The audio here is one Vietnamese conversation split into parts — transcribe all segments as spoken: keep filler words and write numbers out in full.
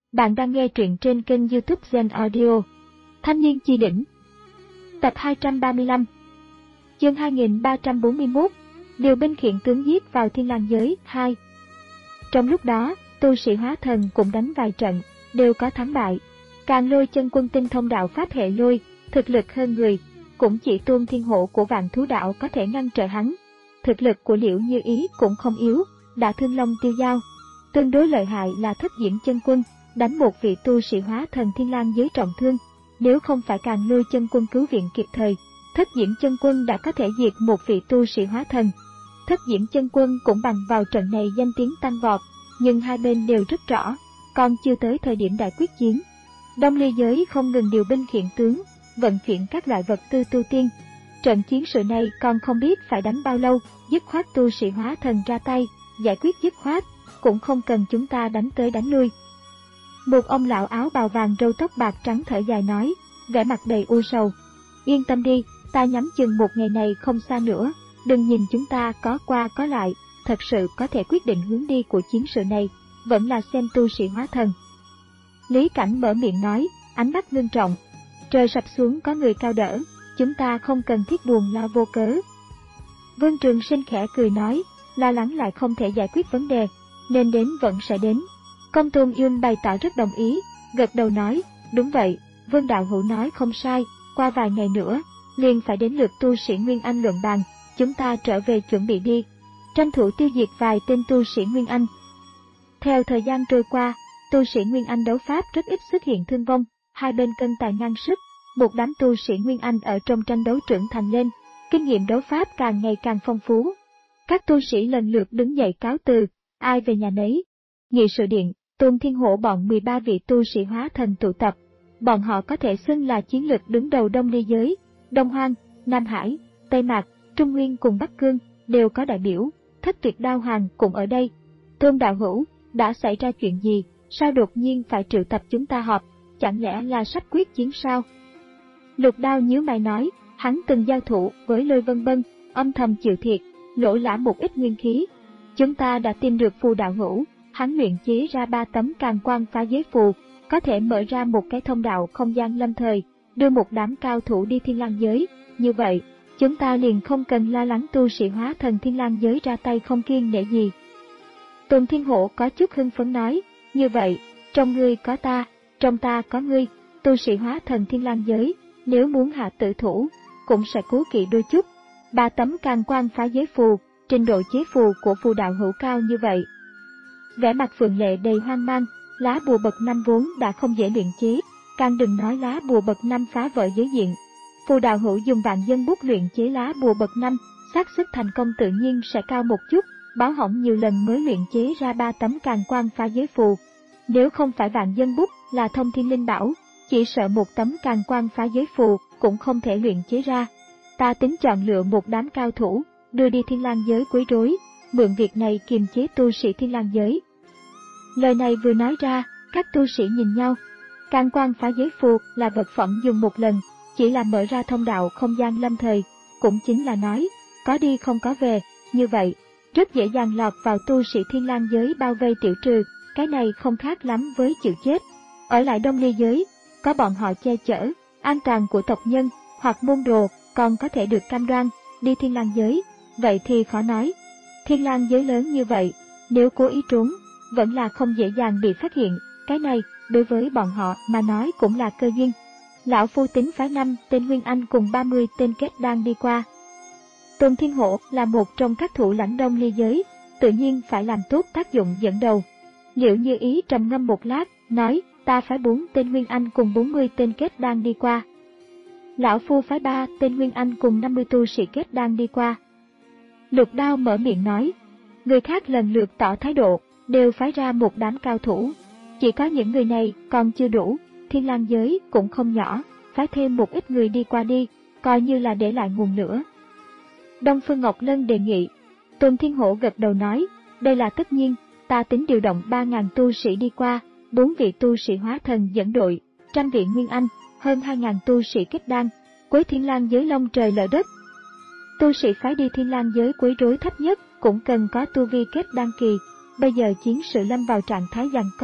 Bạn đang nghe truyện trên kênh YouTube Zen Audio. Thanh niên chi đỉnh. Tập hai trăm ba mươi lăm. Chương hai nghìn ba trăm bốn mươi mốt. Điều binh khiển tướng giết vào Thiên Lang giới hai. Trong lúc đó, tu sĩ hóa thần cũng đánh vài trận, đều có thắng bại. Càng Lôi chân quân tinh thông đạo pháp hệ lôi, thực lực hơn người, cũng chỉ Tôn Thiên Hổ của Vạn Thú đạo có thể ngăn trở hắn. Thực lực của Liễu Như Ý cũng không yếu, đã thương long tiêu dao. Tương đối lợi hại là Thất Diễm chân quân, đánh một vị tu sĩ hóa thần Thiên Lang giới trọng thương. Nếu không phải Càng Lôi chân quân cứu viện kịp thời, Thất Diễm chân quân đã có thể diệt một vị tu sĩ hóa thần. Thất Diễm chân quân cũng bằng vào trận này danh tiếng tăng vọt, nhưng hai bên đều rất rõ, còn chưa tới thời điểm đại quyết chiến. Đông Ly giới không ngừng điều binh khiển tướng, vận chuyển các loại vật tư tu tiên. Trận chiến sự này còn không biết phải đánh bao lâu, dứt khoát tu sĩ hóa thần ra tay, giải quyết dứt khoát, cũng không cần chúng ta đánh tới đánh lui. Một ông lão áo bào vàng râu tóc bạc trắng thở dài nói, vẻ mặt đầy u sầu. Yên tâm đi, ta nhắm chừng một ngày này không xa nữa, đừng nhìn chúng ta có qua có lại, thật sự có thể quyết định hướng đi của chiến sự này, vẫn là xem tu sĩ hóa thần. Lý Cảnh mở miệng nói, ánh mắt ngưng trọng. Trời sập xuống có người cao đỡ, chúng ta không cần thiết buồn lo vô cớ. Vương Trường Sinh khẽ cười nói, lo lắng lại không thể giải quyết vấn đề, nên đến vẫn sẽ đến. Công Tôn Yun bày tỏ rất đồng ý, gật đầu nói, đúng vậy, Vương Đạo Hữu nói không sai, qua vài ngày nữa, liền phải đến lượt tu sĩ Nguyên Anh luận bàn, chúng ta trở về chuẩn bị đi, tranh thủ tiêu diệt vài tên tu sĩ Nguyên Anh. Theo thời gian trôi qua, tu sĩ Nguyên Anh đấu pháp rất ít xuất hiện thương vong, hai bên cân tài ngang sức, một đám tu sĩ Nguyên Anh ở trong tranh đấu trưởng thành lên, kinh nghiệm đấu pháp càng ngày càng phong phú. Các tu sĩ lần lượt đứng dậy cáo từ, ai về nhà nấy. Nghị sự điện, Tôn Thiên Hổ bọn mười ba vị tu sĩ hóa thần tụ tập, bọn họ có thể xưng là chiến lược đứng đầu Đông Ly giới, Đông Hoang, Nam Hải, Tây Mạc, Trung Nguyên cùng Bắc Cương đều có đại biểu, Thất Tuyệt Đao Hoàng cũng ở đây. Tôn Đạo Hữu, đã xảy ra chuyện gì, sao đột nhiên phải triệu tập chúng ta họp, chẳng lẽ là sắp quyết chiến sao? Lục Đao nhíu mày nói, hắn từng giao thủ với Lôi Vân Bân, âm thầm chịu thiệt, lỗ lã một ít nguyên khí. Chúng ta đã tìm được Phù Đạo Hữu, hắn luyện chế ra ba tấm càn quang phá giới phù, có thể mở ra một cái thông đạo không gian lâm thời, đưa một đám cao thủ đi Thiên Lang giới. Như vậy, chúng ta liền không cần lo lắng tu sĩ hóa thần Thiên Lang giới ra tay không kiêng nể gì. Tôn Thiên Hổ có chút hưng phấn nói, như vậy, trong ngươi có ta, trong ta có ngươi, tu sĩ hóa thần Thiên Lang giới, nếu muốn hạ tử thủ, cũng sẽ cố kỵ đôi chút. Ba tấm càn quang phá giới phù, trình độ chế phù của Phù Đạo Hữu cao như vậy. Vẻ mặt Phượng Lệ đầy hoang mang, lá bùa bậc năm vốn đã không dễ luyện chế, càng đừng nói lá bùa bậc năm phá vỡ giới diện. Phù Đạo Hữu dùng vạn dân bút luyện chế lá bùa bậc năm, xác suất thành công tự nhiên sẽ cao một chút, báo hỏng nhiều lần mới luyện chế ra ba tấm càn quang phá giới phù. Nếu không phải vạn dân bút là thông thiên linh bảo, chỉ sợ một tấm càn quang phá giới phù cũng không thể luyện chế ra. Ta tính chọn lựa một đám cao thủ, đưa đi Thiên Lang giới quấy rối, mượn việc này kiềm chế tu sĩ Thiên Lang giới. Lời này vừa nói ra, các tu sĩ nhìn nhau. Càn quang phá giới phù là vật phẩm dùng một lần, chỉ là mở ra thông đạo không gian lâm thời, cũng chính là nói, có đi không có về, như vậy, rất dễ dàng lọt vào tu sĩ Thiên Lang giới bao vây tiểu trừ, cái này không khác lắm với chịu chết. Ở lại Đông Ly giới, có bọn họ che chở, an toàn của tộc nhân hoặc môn đồ còn có thể được cam đoan, đi Thiên Lang giới, vậy thì khó nói. Thiên Lang giới lớn như vậy, nếu cố ý trốn, vẫn là không dễ dàng bị phát hiện, cái này, đối với bọn họ mà nói cũng là cơ duyên. Lão Phu tính phái năm tên Nguyên Anh cùng ba mươi tên kết đan đi qua. Tôn Thiên Hổ là một trong các thủ lãnh Đông Ly giới, tự nhiên phải làm tốt tác dụng dẫn đầu. Liễu Như Ý trầm ngâm một lát, nói, ta phái bốn tên Nguyên Anh cùng bốn mươi tên kết đan đi qua. Lão Phu phái ba tên Nguyên Anh cùng năm mươi tu sĩ kết đan đi qua. Lục Đao mở miệng nói, người khác lần lượt tỏ thái độ, đều phái ra một đám cao thủ. Chỉ có những người này còn chưa đủ, Thiên Lang giới cũng không nhỏ, phái thêm một ít người đi qua đi, coi như là để lại nguồn lửa. Đông Phương Ngọc Lân đề nghị. Tôn Thiên Hổ gật đầu nói, đây là tất nhiên, ta tính điều động ba nghìn tu sĩ đi qua, bốn vị tu sĩ hóa thần dẫn đội, trăm vị Nguyên Anh, hơn hai nghìn tu sĩ kết đan, quấy Thiên Lang giới long trời lở đất. Tu sĩ phái đi Thiên Lang giới quấy rối thấp nhất cũng cần có tu vi kết đan kỳ, bây giờ chiến sự lâm vào trạng thái giằng co,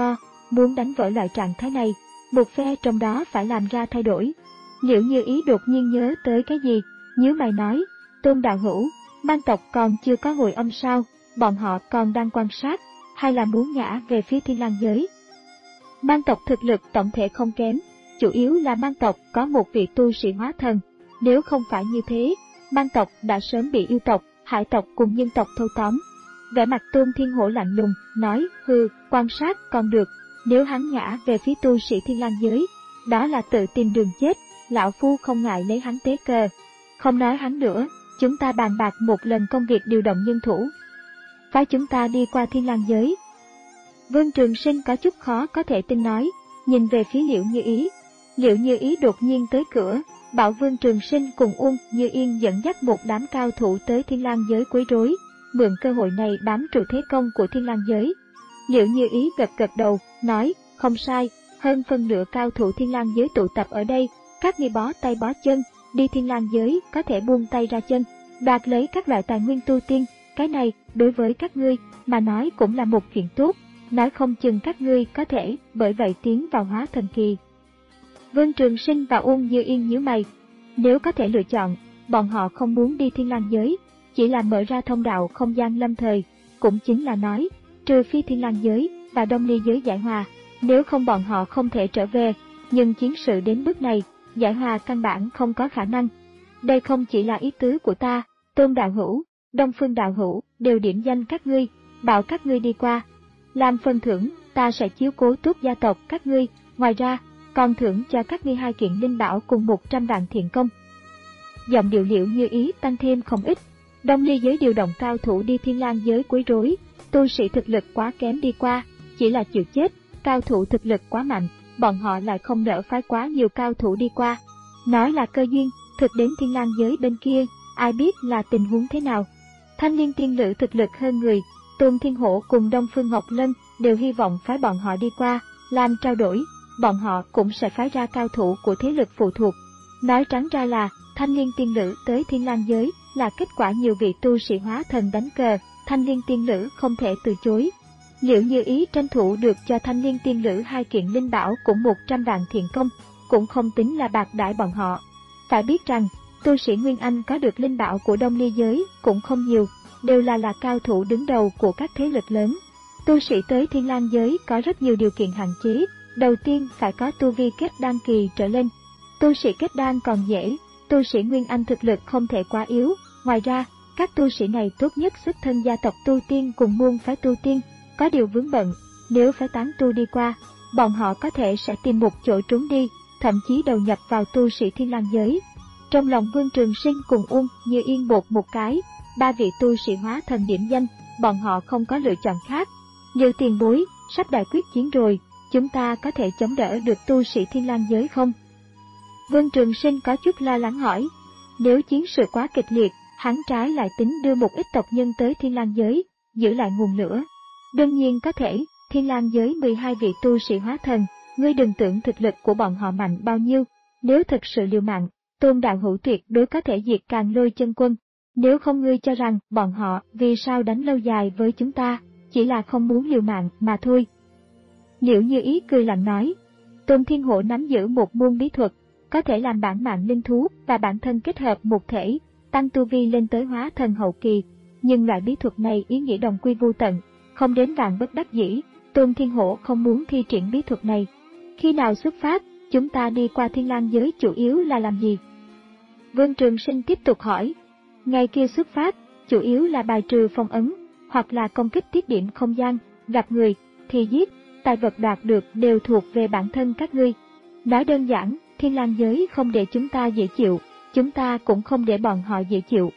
muốn đánh vỡ loại trạng thái này, một phe trong đó phải làm ra thay đổi. Liễu Như Ý đột nhiên nhớ tới cái gì, nhíu mày nói, Tôn đạo hữu, Mang tộc còn chưa có hồi âm sao, bọn họ còn đang quan sát, hay là muốn ngã về phía Thiên Lang giới? Mang tộc thực lực tổng thể không kém, chủ yếu là Mang tộc có một vị tu sĩ hóa thần, nếu không phải như thế, Mang tộc đã sớm bị yêu tộc, hải tộc cùng nhân tộc thâu tóm. Vẻ mặt Tôn Thiên Hổ lạnh lùng, nói, hừ, quan sát còn được, nếu hắn ngã về phía tu sĩ Thiên Lang giới, đó là tự tìm đường chết, lão phu không ngại lấy hắn tế cờ. Không nói hắn nữa, chúng ta bàn bạc một lần công việc điều động nhân thủ. Phái chúng ta đi qua Thiên Lang giới. Vương Trường Sinh có chút khó có thể tin nói, nhìn về phía Liễu Như Ý. Liễu Như Ý đột nhiên tới cửa, bảo Vương Trường Sinh cùng Uông Như Yên dẫn dắt một đám cao thủ tới Thiên Lang giới quấy rối, mượn cơ hội này bám trụ thế công của Thiên Lang giới. Liễu Như Ý gật gật đầu, nói, không sai, hơn phân nửa cao thủ Thiên Lang giới tụ tập ở đây, các ngươi bó tay bó chân, đi Thiên Lang giới có thể buông tay ra chân, đoạt lấy các loại tài nguyên tu tiên, cái này đối với các ngươi mà nói cũng là một chuyện tốt, nói không chừng các ngươi có thể bởi vậy tiến vào hóa thần kỳ. Vương Trường Sinh và Uông Như Yên nhíu mày, nếu có thể lựa chọn, bọn họ không muốn đi Thiên Lang giới, chỉ là mở ra thông đạo không gian lâm thời, cũng chính là nói, trừ phi Thiên Lang giới và Đông Ly giới giải hòa, nếu không bọn họ không thể trở về, nhưng chiến sự đến bước này, giải hòa căn bản không có khả năng. Đây không chỉ là ý tứ của ta, Tôn đạo hữu, Đông Phương đạo hữu đều điểm danh các ngươi, bảo các ngươi đi qua. Làm phần thưởng, ta sẽ chiếu cố tốt gia tộc các ngươi, ngoài ra, còn thưởng cho các ngươi hai kiện linh bảo cùng một trăm vạn thiện công. Giọng điệu Liễu Như Ý tăng thêm không ít. Đông Ly giới điều động cao thủ đi Thiên Lang giới quấy rối, tu sĩ thực lực quá kém đi qua, chỉ là chịu chết, cao thủ thực lực quá mạnh, bọn họ lại không nỡ phái quá nhiều cao thủ đi qua. Nói là cơ duyên, thực đến Thiên Lang giới bên kia, ai biết là tình huống thế nào. Thanh Liên tiên lữ thực lực hơn người, Tôn Thiên Hổ cùng Đông Phương Ngọc Lân đều hy vọng phái bọn họ đi qua, làm trao đổi, bọn họ cũng sẽ phái ra cao thủ của thế lực phụ thuộc. Nói trắng ra là, Thanh Liên tiên lữ tới Thiên Lang giới là kết quả nhiều vị tu sĩ hóa thần đánh cờ, Thanh Liên tiên lữ không thể từ chối. Liễu Như Ý tranh thủ được cho Thanh Liên tiên lữ hai kiện linh bảo cũng một trăm vạn thiện công, cũng không tính là bạc đãi bọn họ. Phải biết rằng, tu sĩ Nguyên Anh có được linh bảo của Đông Ly giới cũng không nhiều, đều là là cao thủ đứng đầu của các thế lực lớn. Tu sĩ tới Thiên Lang giới có rất nhiều điều kiện hạn chế, đầu tiên phải có tu vi kết đan kỳ trở lên. Tu sĩ kết đan còn dễ, tu sĩ Nguyên Anh thực lực không thể quá yếu, ngoài ra, các tu sĩ này tốt nhất xuất thân gia tộc tu tiên cùng môn phái tu tiên, có điều vướng bận, nếu phái tán tu đi qua, bọn họ có thể sẽ tìm một chỗ trốn đi, thậm chí đầu nhập vào tu sĩ Thiên Lang giới. Trong lòng Vương Trường Sinh cùng Uông Như Yên bột một cái, ba vị tu sĩ hóa thần điểm danh, bọn họ không có lựa chọn khác. Như tiền bối, sắp đại quyết chiến rồi, chúng ta có thể chống đỡ được tu sĩ Thiên Lang giới không? Vương Trường Sinh có chút lo lắng hỏi, nếu chiến sự quá kịch liệt, hắn trái lại tính đưa một ít tộc nhân tới Thiên Lang giới, giữ lại nguồn lửa. Đương nhiên có thể, Thiên Lang giới mười hai vị tu sĩ hóa thần, ngươi đừng tưởng thực lực của bọn họ mạnh bao nhiêu, nếu thực sự liều mạng, Tôn đạo hữu tuyệt đối có thể diệt Càn Lôi chân quân. Nếu không ngươi cho rằng bọn họ vì sao đánh lâu dài với chúng ta, chỉ là không muốn liều mạng mà thôi. Liễu Như Ý cười lạnh nói, Tôn Thiên Hổ nắm giữ một môn bí thuật, có thể làm bản mạng linh thú và bản thân kết hợp một thể, tăng tu vi lên tới hóa thần hậu kỳ, nhưng loại bí thuật này ý nghĩa đồng quy vô tận, không đến vạn bất đắc dĩ, Tôn Thiên Hổ không muốn thi triển bí thuật này. Khi nào xuất phát, chúng ta đi qua Thiên Lang giới chủ yếu là làm gì? Vương Trường Sinh tiếp tục hỏi. Ngày kia xuất phát, chủ yếu là bài trừ phong ấn, hoặc là công kích tiết điểm không gian, gặp người, thì giết, tài vật đoạt được đều thuộc về bản thân các ngươi. Nói đơn giản, Thiên Lang giới không để chúng ta dễ chịu, chúng ta cũng không để bọn họ dễ chịu.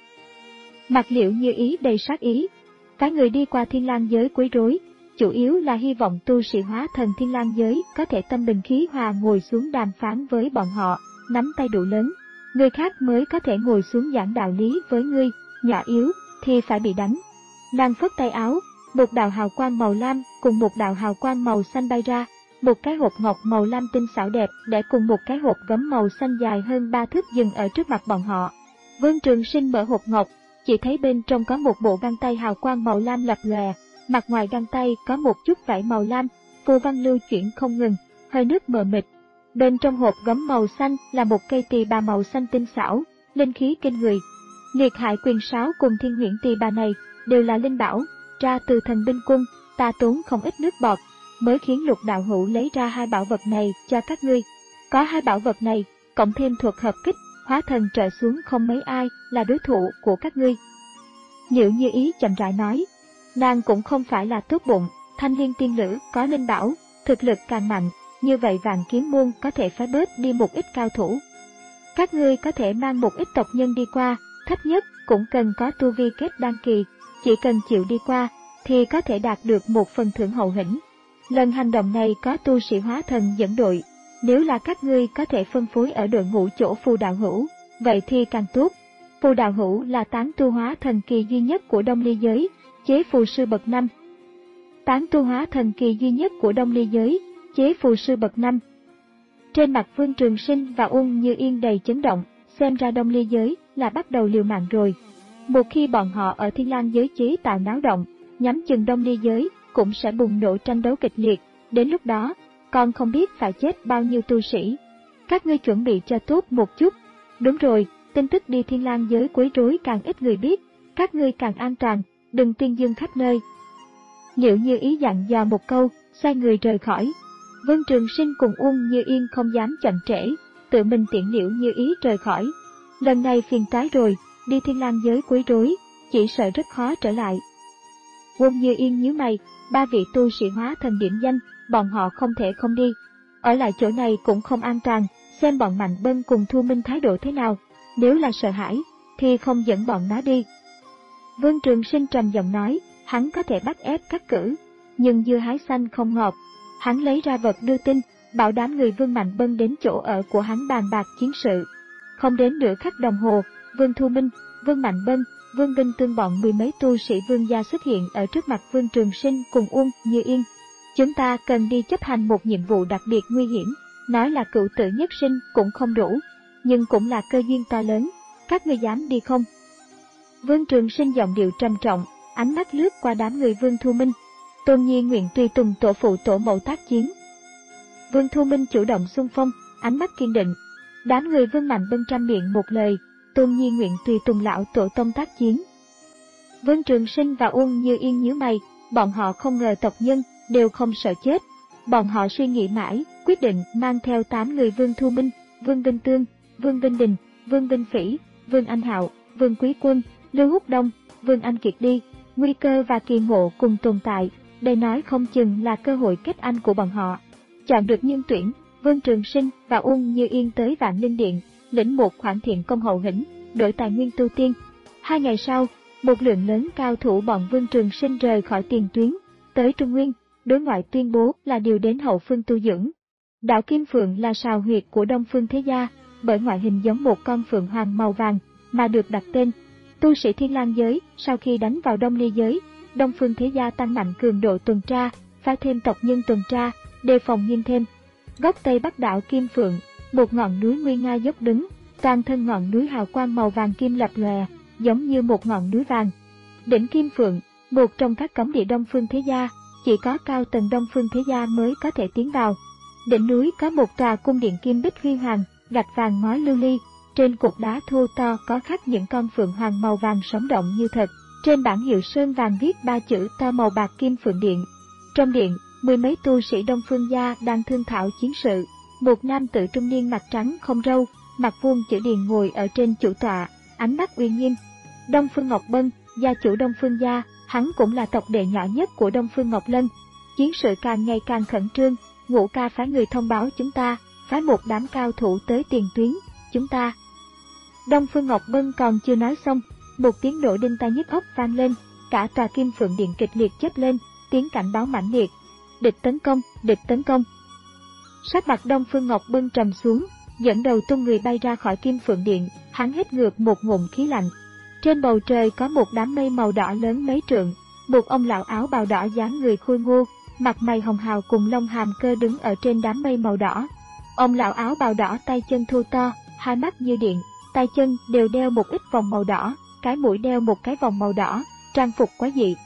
Mặt Liễu Như Ý đầy sát ý, cái người đi qua Thiên Lang giới quấy rối, chủ yếu là hy vọng tu sĩ hóa thần Thiên Lang giới có thể tâm bình khí hòa ngồi xuống đàm phán với bọn họ, nắm tay đủ lớn. Người khác mới có thể ngồi xuống giảng đạo lý với ngươi, nhỏ yếu, thì phải bị đánh. Nàng phất tay áo, một đạo hào quang màu lam cùng một đạo hào quang màu xanh bay ra, một cái hộp ngọc màu lam tinh xảo đẹp để cùng một cái hộp gấm màu xanh dài hơn ba thước dừng ở trước mặt bọn họ. Vương Trường Sinh mở hộp ngọc, chỉ thấy bên trong có một bộ găng tay hào quang màu lam lập lòe, mặt ngoài găng tay có một chút vải màu lam, phù văn lưu chuyển không ngừng, hơi nước mờ mịt. Bên trong hộp gấm màu xanh là một cây tỳ bà màu xanh tinh xảo, linh khí kinh người. Liệt hại quyền sáo cùng thiên huyễn tỳ bà này đều là linh bảo, ra từ thần binh cung, ta tốn không ít nước bọt, mới khiến Lục đạo hữu lấy ra hai bảo vật này cho các ngươi. Có hai bảo vật này, cộng thêm thuật hợp kích, hóa thần trở xuống không mấy ai là đối thủ của các ngươi. Nhiễu Như Ý chậm rãi nói, nàng cũng không phải là tốt bụng, Thanh Liên tiên nữ có linh bảo, thực lực càng mạnh, như vậy Vạn Kiếm môn có thể phá bớt đi một ít cao thủ. Các ngươi có thể mang một ít tộc nhân đi qua, thấp nhất cũng cần có tu vi kết đan kỳ, chỉ cần chịu đi qua thì có thể đạt được một phần thưởng hậu hĩnh. Lần hành động này có tu sĩ hóa thần dẫn đội, nếu là các ngươi có thể phân phối ở đội ngũ chỗ Phù đạo hữu, vậy thì càng tốt. Phù đạo hữu là tán tu hóa thần kỳ duy nhất của Đông Ly giới, chế phù sư bậc năm. Tán tu hóa thần kỳ duy nhất của Đông Ly giới, chế phù sư bậc năm. Trên mặt Vương Trường Sinh và Uông Như Yên đầy chấn động, xem ra Đông Ly giới là bắt đầu liều mạng rồi. Một khi bọn họ ở Thiên Lang giới chế tạo náo động, nhắm chừng Đông Ly giới cũng sẽ bùng nổ tranh đấu kịch liệt, đến lúc đó, còn không biết phải chết bao nhiêu tu sĩ. Các ngươi chuẩn bị cho tốt một chút. Đúng rồi, tin tức đi Thiên Lang giới quấy rối càng ít người biết, các ngươi càng an toàn, đừng tuyên dương khắp nơi. Nhiễu Như Ý dặn dò một câu, xoay người rời khỏi. Vương Trường Sinh cùng Uông Như Yên không dám chậm trễ, tự mình tiễn Nhiễu Như Ý rời khỏi. Lần này phiền toái rồi, đi Thiên Lang giới quấy rối, chỉ sợ rất khó trở lại. Uông Như Yên nhíu mày, ba vị tu sĩ hóa thần điểm danh, bọn họ không thể không đi. Ở lại chỗ này cũng không an toàn, xem bọn Mạnh Bân cùng Thu Minh thái độ thế nào, nếu là sợ hãi, thì không dẫn bọn nó đi. Vương Trường Sinh trầm giọng nói, hắn có thể bắt ép cắt cử, nhưng dưa hái xanh không ngọt. Hắn lấy ra vật đưa tin, bảo đám người Vương Mạnh Bân đến chỗ ở của hắn bàn bạc chiến sự. Không đến nửa khắc đồng hồ, Vương Thu Minh, Vương Mạnh Bân, Vương Binh Tương bọn mười mấy tu sĩ Vương gia xuất hiện ở trước mặt Vương Trường Sinh cùng Uông Như Yên. Chúng ta cần đi chấp hành một nhiệm vụ đặc biệt nguy hiểm, nói là cựu tử nhất sinh cũng không đủ, nhưng cũng là cơ duyên to lớn, các ngươi dám đi không? Vương Trường Sinh giọng điệu trầm trọng, ánh mắt lướt qua đám người Vương Thu Minh. Tôn Nhi nguyện tùy tùng tổ phụ tổ mẫu tác chiến. Vương Thu Minh chủ động xung phong, ánh mắt kiên định. Đám người Vương Mạnh Bân trăm miệng một lời, Tôn Nhi nguyện tùy tùng lão tổ tông tác chiến. Vương Trường Sinh và Uông Như Yên nhíu mày, bọn họ không ngờ tộc nhân đều không sợ chết. Bọn họ suy nghĩ mãi, quyết định mang theo tám người Vương Thu Minh, Vương Vinh Tương, Vương Vinh Đình, Vương Vinh Phỉ, Vương Anh Hạo, Vương Quý Quân, Lưu Húc Đông, Vương Anh Kiệt đi. Nguy cơ và kỳ ngộ cùng tồn tại, đây nói không chừng là cơ hội kết anh của bọn họ. Chọn được nhân tuyển, Vương Trường Sinh và Uông Như Yên tới Vạn Linh Điện, lĩnh một khoản thiện công hậu hĩnh, đổi tài nguyên tu tiên. Hai ngày sau, một lượng lớn cao thủ bọn Vương Trường Sinh rời khỏi tiền tuyến, tới Trung Nguyên, đối ngoại tuyên bố là điều đến hậu phương tu dưỡng. Đạo Kim Phượng là sào huyệt của Đông Phương Thế Gia, bởi ngoại hình giống một con phượng hoàng màu vàng, mà được đặt tên. Tu sĩ Thiên Lang giới, sau khi đánh vào Đông Ly giới, Đông Phương Thế Gia tăng mạnh cường độ tuần tra, phái thêm tộc nhân tuần tra, đề phòng nghiêm thêm. Góc Tây Bắc đảo Kim Phượng, một ngọn núi nguy nga dốc đứng, toàn thân ngọn núi hào quang màu vàng kim lập lòe, giống như một ngọn núi vàng. Đỉnh Kim Phượng, một trong các cấm địa Đông Phương Thế Gia, chỉ có cao tầng Đông Phương Thế Gia mới có thể tiến vào. Đỉnh núi có một tòa cung điện kim bích huy hoàng, gạch vàng ngói lưu ly, trên cục đá thô to có khắc những con phượng hoàng màu vàng sống động như thật. Trên bảng hiệu sơn vàng viết ba chữ to màu bạc Kim Phượng Điện. Trong điện, mười mấy tu sĩ Đông Phương gia đang thương thảo chiến sự. Một nam tử trung niên mặt trắng không râu, mặt vuông chữ điền ngồi ở trên chủ tọa, ánh mắt uy nghiêm. Đông Phương Ngọc Bân, gia chủ Đông Phương gia, hắn cũng là tộc đệ nhỏ nhất của Đông Phương Ngọc Lân. Chiến sự càng ngày càng khẩn trương, Ngũ ca phái người thông báo chúng ta, phái một đám cao thủ tới tiền tuyến, chúng ta. Đông Phương Ngọc Bân còn chưa nói xong, một tiếng nổ đinh tai nhức óc vang lên, cả tòa Kim Phượng Điện kịch liệt chớp lên, tiếng cảnh báo mãnh liệt. Địch tấn công, địch tấn công. Sắc mặt Đông Phương Ngọc Bân trầm xuống, dẫn đầu tung người bay ra khỏi Kim Phượng Điện, hắn hít ngược một ngụm khí lạnh. Trên bầu trời có một đám mây màu đỏ lớn mấy trượng, một ông lão áo bào đỏ dáng người khôi ngô, mặt mày hồng hào cùng lông hàm cơ đứng ở trên đám mây màu đỏ. Ông lão áo bào đỏ tay chân thô to, hai mắt như điện, tay chân đều đeo một ít vòng màu đỏ, cái mũi đeo một cái vòng màu đỏ, trang phục quá dị.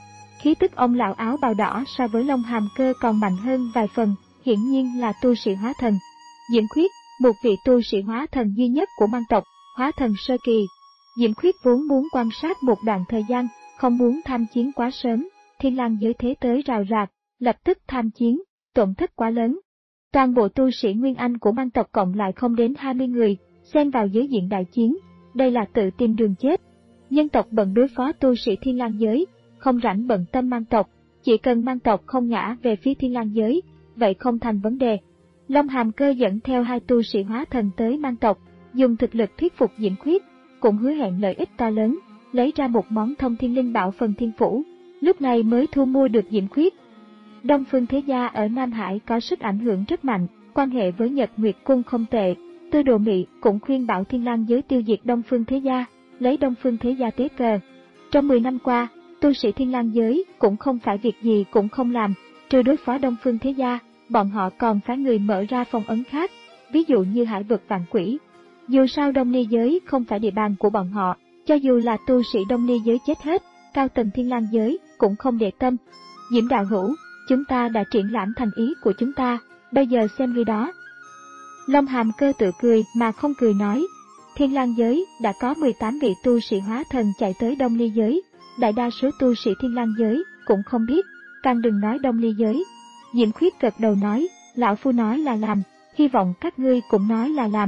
Khí tức ông lão áo bào đỏ so với Long Hàm Cơ còn mạnh hơn vài phần, hiển nhiên là tu sĩ hóa thần. Diễm Khuyết, một vị tu sĩ hóa thần duy nhất của mang tộc, hóa thần sơ kỳ. Diễm Khuyết vốn muốn quan sát một đoạn thời gian, không muốn tham chiến quá sớm, thiên lang giới thế tới rào rạc, lập tức tham chiến, tổn thất quá lớn. Toàn bộ tu sĩ Nguyên Anh của mang tộc cộng lại không đến hai mươi người, xen vào giới diện đại chiến, đây là tự tìm đường chết. Nhân tộc bận đối phó tu sĩ thiên lang giới, không rảnh bận tâm mang tộc, chỉ cần mang tộc không ngã về phía thiên lang giới, vậy không thành vấn đề. Long Hàm Cơ dẫn theo hai tu sĩ hóa thần tới mang tộc, dùng thực lực thuyết phục Diễm Khuyết, cũng hứa hẹn lợi ích to lớn, lấy ra một món thông thiên linh bảo phần thiên phủ, lúc này mới thu mua được Diễm Khuyết. Đông Phương Thế Gia ở Nam Hải có sức ảnh hưởng rất mạnh, quan hệ với Nhật Nguyệt Cung không tệ. Tư Đồ Mị cũng khuyên bảo thiên lang giới tiêu diệt Đông Phương Thế Gia, lấy Đông Phương Thế Gia tế cờ. Trong mười năm qua, tu sĩ thiên lang giới cũng không phải việc gì cũng không làm, trừ đối phó Đông Phương Thế Gia, bọn họ còn phái người mở ra phong ấn khác, ví dụ như Hải Vực Vạn Quỷ. Dù sao Đông Ni giới không phải địa bàn của bọn họ, cho dù là tu sĩ Đông Ni giới chết hết, cao tầng thiên lang giới cũng không để tâm. Diễm đạo hữu, chúng ta đã triển lãm thành ý của chúng ta, bây giờ xem ngươi đó. Long Hàm Cơ tự cười mà không cười nói, thiên lang giới đã có mười tám vị tu sĩ hóa thần chạy tới Đông Ly giới, đại đa số tu sĩ thiên lang giới cũng không biết, càng đừng nói Đông Ly giới. Diễm Khuyết gật đầu nói, lão phu nói là làm, hy vọng các ngươi cũng nói là làm.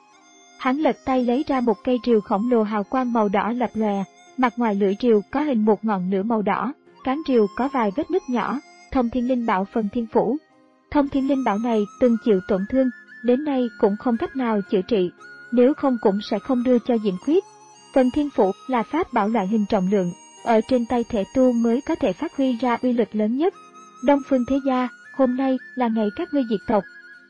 Hắn lật tay lấy ra một cây rìu khổng lồ hào quang màu đỏ lập lòe, mặt ngoài lưỡi rìu có hình một ngọn lửa màu đỏ, cán rìu có vài vết nứt nhỏ, thông thiên linh bảo phần thiên phủ. Thông thiên linh bảo này từng chịu tổn thương, đến nay cũng không cách nào chữa trị, nếu không cũng sẽ không đưa cho Diễm Khuyết. Phần thiên phủ là pháp bảo loại hình trọng lượng, ở trên tay thể tu mới có thể phát huy ra uy lực lớn nhất. Đông Phương Thế Gia, hôm nay là ngày các ngươi diệt tộc.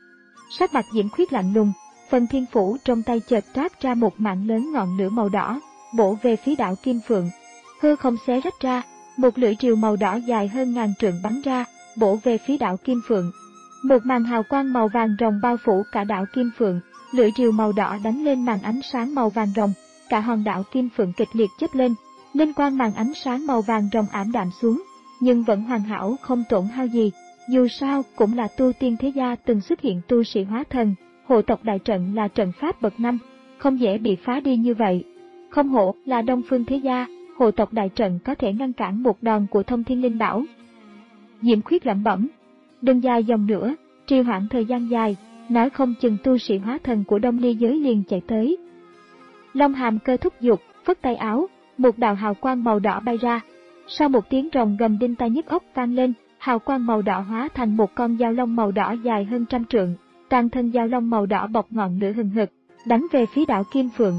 Sắc mặt Diễm Khuyết lạnh lùng, phần thiên phủ trong tay chợt toát ra một mảng lớn ngọn lửa màu đỏ, bổ về phía đảo Kim Phượng. Hư không xé rách ra, một lưỡi rìu màu đỏ dài hơn ngàn trượng bắn ra, bổ về phía đảo Kim Phượng. Một màn hào quang màu vàng rồng bao phủ cả đảo Kim Phượng, lưỡi rìu màu đỏ đánh lên màn ánh sáng màu vàng rồng, cả hòn đảo Kim Phượng kịch liệt chớp lên, linh quang màn ánh sáng màu vàng rồng ảm đạm xuống, nhưng vẫn hoàn hảo không tổn hao gì. Dù sao cũng là tu tiên thế gia từng xuất hiện tu sĩ hóa thần, hộ tộc đại trận là trận pháp bậc năm, không dễ bị phá đi như vậy. Không hổ là Đông Phương Thế Gia, hộ tộc đại trận có thể ngăn cản một đòn của thông thiên linh bảo. Diễm Khuyết lẩm bẩm, đừng dài dòng nữa, trì hoãn thời gian dài, nói không chừng tu sĩ hóa thần của Đông Ly giới liền chạy tới. Long Hàm Cơ thúc giục, phất tay áo, một đạo hào quang màu đỏ bay ra. Sau một tiếng rồng gầm đinh tai nhức óc vang lên, hào quang màu đỏ hóa thành một con dao long màu đỏ dài hơn trăm trượng, toàn thân dao long màu đỏ bọc ngọn lửa hừng hực, đánh về phía đảo Kim Phượng.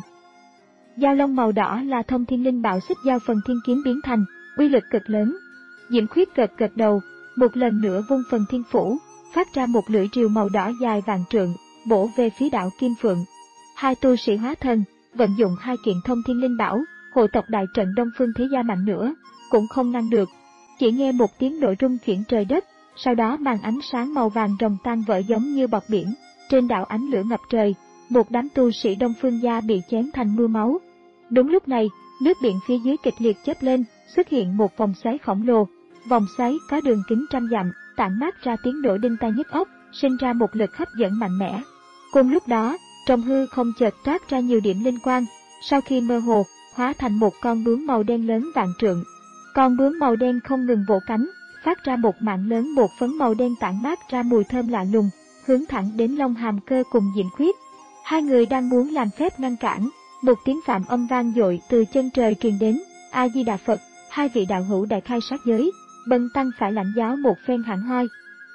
Dao long màu đỏ là thông thiên linh bảo xích dao phần thiên kiếm biến thành, uy lực cực lớn. Diễm Khuyết gật gật đầu, một lần nữa vung phần thiên phủ, phát ra một lưỡi rìu màu đỏ dài vạn trượng, bổ về phía đảo Kim Phượng. Hai tu sĩ hóa thần vận dụng hai kiện thông thiên linh bảo, hộ tộc đại trận Đông Phương Thế Gia mạnh nữa cũng không ngăn được. Chỉ nghe một tiếng nổ rung chuyển trời đất, sau đó màn ánh sáng màu vàng rồng tan vỡ giống như bọt biển, trên đảo ánh lửa ngập trời, một đám tu sĩ Đông Phương gia bị chém thành mưa máu. Đúng lúc này, nước biển phía dưới kịch liệt chớp lên, xuất hiện một vòng xoáy khổng lồ. Vòng xoáy có đường kính trăm dặm, tản mát ra tiếng nổ đinh tai nhức óc, sinh ra một lực hấp dẫn mạnh mẽ. Cùng lúc đó, trong hư không chợt toát ra nhiều điểm linh quang, sau khi mơ hồ, hóa thành một con bướm màu đen lớn vạn trượng. Con bướm màu đen không ngừng vỗ cánh, phát ra một mạng lớn bột phấn màu đen tản mát ra mùi thơm lạ lùng, hướng thẳng đến Long Hàm Cơ cùng Diễm Khuyết. Hai người đang muốn làm phép ngăn cản, một tiếng phạm âm vang dội từ chân trời truyền đến, A Di Đà Phật, hai vị đạo hữu đại khai sát giới, bần tăng phải lãnh giáo một phen hẳn hoi.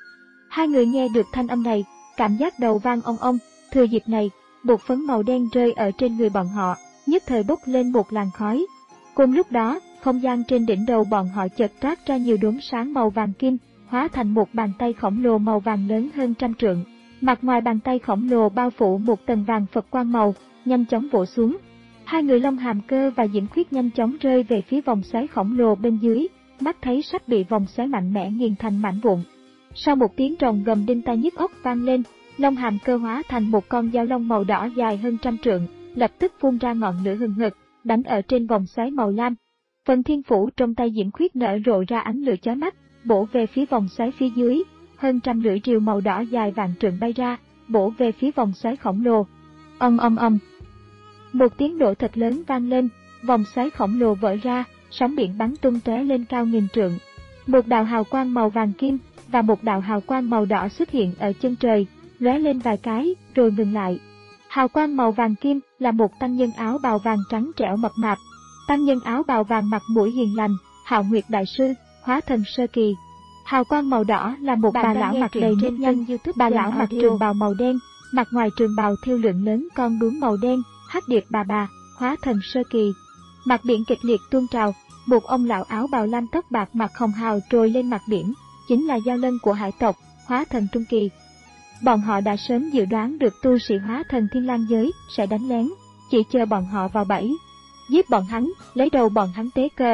Hai người nghe được thanh âm này, cảm giác đầu vang ong ong, thừa dịp này, bột phấn màu đen rơi ở trên người bọn họ, nhất thời bốc lên một làn khói. Cùng lúc đó, không gian trên đỉnh đầu bọn họ chợt toát ra nhiều đốm sáng màu vàng kim, hóa thành một bàn tay khổng lồ màu vàng lớn hơn trăm trượng. Mặt ngoài bàn tay khổng lồ bao phủ một tầng vàng Phật quang màu, nhanh chóng vỗ xuống. Hai người Long Hàm Cơ và Diễm Khuyết nhanh chóng rơi về phía vòng xoáy khổng lồ bên dưới, mắt thấy sắp bị vòng xoáy mạnh mẽ nghiền thành mảnh vụn. Sau một tiếng rồng gầm đinh tai nhức óc vang lên, Long Hàm Cơ hóa thành một con dao long màu đỏ dài hơn trăm trượng, lập tức phun ra ngọn lửa hừng hực, đánh ở trên vòng xoáy màu lam. Phần thiên phủ trong tay Diễm Khuyết nở rộ ra ánh lửa chói mắt, bổ về phía vòng xoáy phía dưới, hơn trăm lưỡi rìu màu đỏ dài vạn trượng bay ra, bổ về phía vòng xoáy khổng lồ. Ầm ầm ầm. Một tiếng nổ thật lớn vang lên, vòng xoáy khổng lồ vỡ ra, sóng biển bắn tung tóe lên cao nghìn trượng. Một đạo hào quang màu vàng kim và một đạo hào quang màu đỏ xuất hiện ở chân trời, lóe lên vài cái rồi ngừng lại. Hào quang màu vàng kim là một tăng nhân áo bào vàng trắng trẻo mập mạp. Tăng nhân áo bào vàng mặt mũi hiền lành, Hạo Nguyệt đại sư, hóa thần sơ kỳ. Hào quang màu đỏ là một bà lão mặt đầy nếp nhăn, bà lão mặc trường bào màu đen, mặt ngoài trường bào thêu lượng lớn con bướm màu đen, hắc điệp bà bà, hóa thần sơ kỳ. Mặt biển kịch liệt tuôn trào, một ông lão áo bào lam tóc bạc mặt hồng hào trồi lên mặt biển, chính là Giao Lân của hải tộc, hóa thần trung kỳ. Bọn họ đã sớm dự đoán được tu sĩ hóa thần Thiên Lang giới sẽ đánh lén, chỉ chờ bọn họ vào bẫy, giết bọn hắn, lấy đầu bọn hắn tế cờ.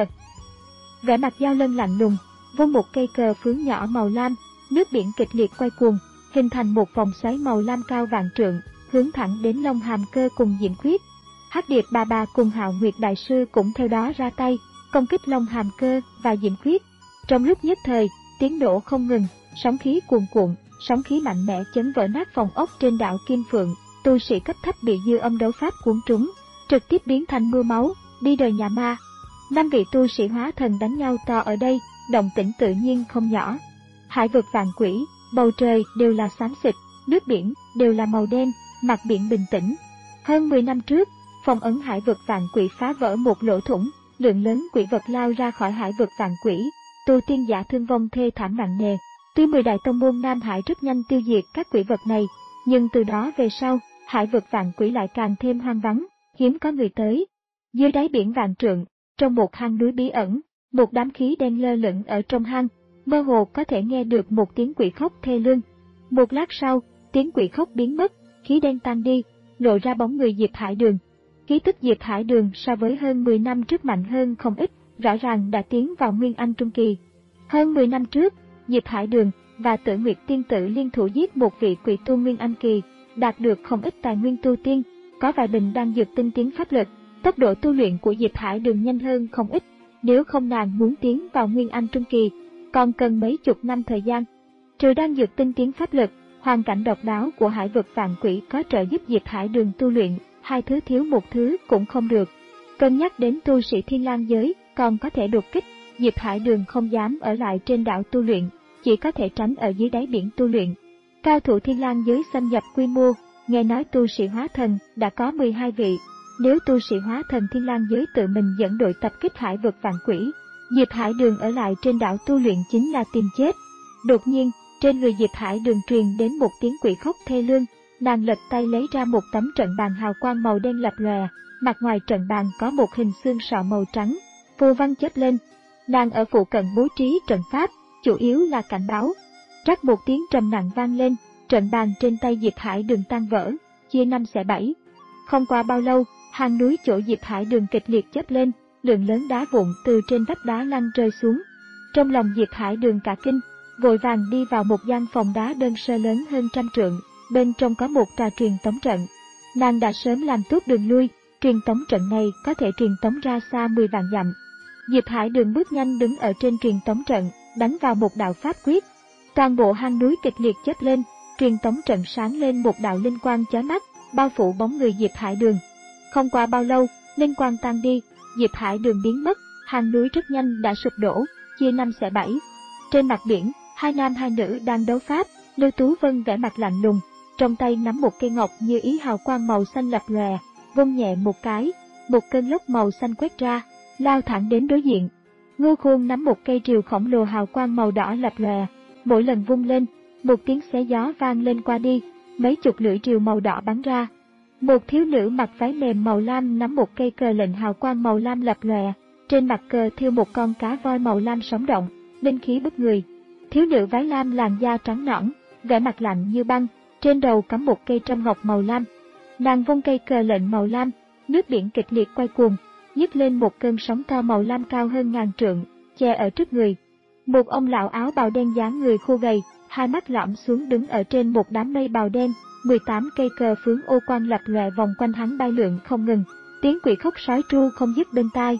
Vẻ mặt Giao Lân lạnh lùng, vung một cây cờ phướng nhỏ màu lam, nước biển kịch liệt quay cuồng, hình thành một vòng xoáy màu lam cao vạn trượng, hướng thẳng đến Long Hàm Cơ cùng Diễm Khuyết. Hắc Điệp bà bà cùng Hạo Nguyệt đại sư cũng theo đó ra tay, công kích Long Hàm Cơ và Diễm Khuyết. Trong lúc nhất thời, tiếng nổ không ngừng, sóng khí cuồn cuộn, sóng khí mạnh mẽ chấn vỡ nát phòng ốc trên đảo Kim Phượng, tu sĩ cấp thấp bị dư âm đấu pháp cuốn trúng, trực tiếp biến thành mưa máu, đi đời nhà ma. Năm vị tu sĩ hóa thần đánh nhau to ở đây, động tĩnh tự nhiên không nhỏ. Hải vực vạn quỷ, bầu trời đều là xám xịt, nước biển đều là màu đen, mặt biển bình tĩnh. Hơn mười năm trước, phong ấn hải vực vạn quỷ phá vỡ một lỗ thủng, lượng lớn quỷ vật lao ra khỏi hải vực vạn quỷ, tu tiên giả thương vong thê thảm nặng nề. Tuy mười đại tông môn Nam Hải rất nhanh tiêu diệt các quỷ vật này, nhưng từ đó về sau, hải vực vạn quỷ lại càng thêm hoang vắng, hiếm có người tới. Dưới đáy biển vạn trượng, trong một hang núi bí ẩn, một đám khí đen lơ lửng ở trong hang, mơ hồ có thể nghe được một tiếng quỷ khóc thê lương. Một lát sau, tiếng quỷ khóc biến mất, khí đen tan đi, lộ ra bóng người Diệp Hải Đường. Khí tức Diệp Hải Đường so với hơn mười năm trước mạnh hơn không ít, rõ ràng đã tiến vào Nguyên Anh Trung Kỳ. Hơn mười năm trước, Diệp Hải Đường và Tử Nguyệt Tiên Tử liên thủ giết một vị quỷ tu Nguyên Anh Kỳ, đạt được không ít tài nguyên tu tiên, có vài bình đan dược tinh tiến pháp lực. Tốc độ tu luyện của Diệp Hải Đường nhanh hơn không ít, nếu không nàng muốn tiến vào Nguyên Anh Trung Kỳ, còn cần mấy chục năm thời gian. Trừ đan dược tinh tiến pháp lực, hoàn cảnh độc đáo của hải vực vạn quỷ có trợ giúp Diệp Hải Đường tu luyện, hai thứ thiếu một thứ cũng không được. Cân nhắc đến tu sĩ Thiên Lang giới còn có thể đột kích, Diệp Hải Đường không dám ở lại trên đảo tu luyện, chỉ có thể tránh ở dưới đáy biển tu luyện. Cao thủ Thiên Lang giới xâm nhập quy mô, nghe nói tu sĩ hóa thần đã có mười hai vị. Nếu tu sĩ hóa thần Thiên Lang giới tự mình dẫn đội tập kích hải vực vạn quỷ, Diệp Hải Đường ở lại trên đảo tu luyện chính là tìm chết. Đột nhiên, trên người Diệp Hải Đường truyền đến một tiếng quỷ khóc thê lương, nàng lật tay lấy ra một tấm trận bàn hào quang màu đen lập lòe, mặt ngoài trận bàn có một hình xương sọ màu trắng, phù văn chớp lên. Nàng ở phụ cận bố trí trận pháp, chủ yếu là cảnh báo. Rắc một tiếng trầm nặng vang lên, trận bàn trên tay Diệp Hải Đường tan vỡ, chia năm xẻ bảy. Không qua bao lâu, hang núi chỗ Diệp Hải Đường kịch liệt chớp lên, lượng lớn đá vụn từ trên vách đá lăn rơi xuống. Trong lòng Diệp Hải Đường cả kinh, vội vàng đi vào một gian phòng đá đơn sơ lớn hơn trăm trượng, bên trong có một trà truyền tống trận. Nàng đã sớm làm tốt đường lui, truyền tống trận này có thể truyền tống ra xa mười vạn dặm. Diệp Hải Đường bước nhanh đứng ở trên truyền tống trận, đánh vào một đạo pháp quyết. Toàn bộ hang núi kịch liệt chớp lên, truyền tống trận sáng lên một đạo linh quang chói mắt, bao phủ bóng người Diệp Hải Đường. Không qua bao lâu, linh quang tan đi, Diệp Hải Đường biến mất, hang núi rất nhanh đã sụp đổ, chia năm xẻ bảy. Trên mặt biển, hai nam hai nữ đang đấu pháp, Lưu Tú Vân vẻ mặt lạnh lùng, trong tay nắm một cây ngọc như ý hào quang màu xanh lập lòe, vung nhẹ một cái, một cơn lốc màu xanh quét ra, lao thẳng đến đối diện. Ngô Khôn nắm một cây rìu khổng lồ hào quang màu đỏ lập lòe, mỗi lần vung lên, một tiếng xé gió vang lên qua đi, mấy chục lưỡi rìu màu đỏ bắn ra. Một thiếu nữ mặc váy mềm màu lam nắm một cây cờ lệnh hào quang màu lam lập lòe, trên mặt cờ thêu một con cá voi màu lam sống động, linh khí bức người. Thiếu nữ váy lam làn da trắng nõn, vẻ mặt lạnh như băng, trên đầu cắm một cây trâm ngọc màu lam. Nàng vung cây cờ lệnh màu lam, nước biển kịch liệt quay cuồng, nhấc lên một cơn sóng to màu lam cao hơn ngàn trượng, che ở trước người. Một ông lão áo bào đen dáng người khô gầy, hai mắt lõm xuống đứng ở trên một đám mây bào đen, mười tám cây cờ phướng ô quang lập lòe vòng quanh hắn bay lượn không ngừng, tiếng quỷ khóc sói tru không dứt bên tai.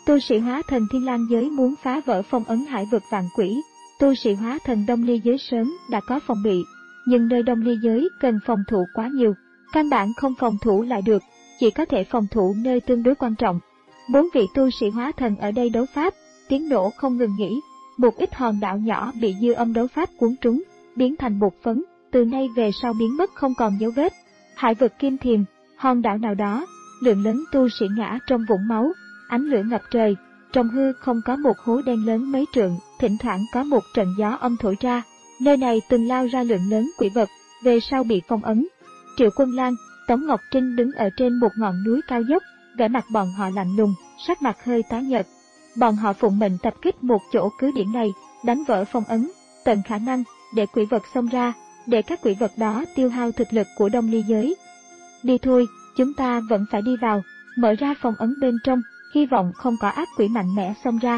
Tu sĩ hóa thần Thiên Lang giới muốn phá vỡ phong ấn hải vực vạn quỷ, tu sĩ hóa thần Đông Ly giới sớm đã có phòng bị, nhưng nơi Đông Ly giới cần phòng thủ quá nhiều, căn bản không phòng thủ lại được, chỉ có thể phòng thủ nơi tương đối quan trọng. Bốn vị tu sĩ hóa thần ở đây đấu pháp, tiếng nổ không ngừng nghỉ, một ít hòn đảo nhỏ bị dư âm đấu pháp cuốn trúng, biến thành bột phấn, từ nay về sau biến mất không còn dấu vết. Hải vực Kim Thiềm, hòn đảo nào đó, lượng lớn tu sĩ ngã trong vũng máu, ánh lửa ngập trời, trong hư không có một hố đen lớn mấy trượng, thỉnh thoảng có một trận gió âm thổi ra, nơi này từng lao ra lượng lớn quỷ vật, về sau bị phong ấn. Triệu Quân Lang, Tống Ngọc Trinh đứng ở trên một ngọn núi cao dốc, vẻ mặt bọn họ lạnh lùng, sắc mặt hơi tái nhợt. Bọn họ phụng mệnh tập kích một chỗ cứ điểm này, đánh vỡ phong ấn, tận khả năng để quỷ vật xông ra, để các quỷ vật đó tiêu hao thực lực của Đông Ly giới. Đi thôi, chúng ta vẫn phải đi vào, mở ra phong ấn bên trong, hy vọng không có ác quỷ mạnh mẽ xông ra.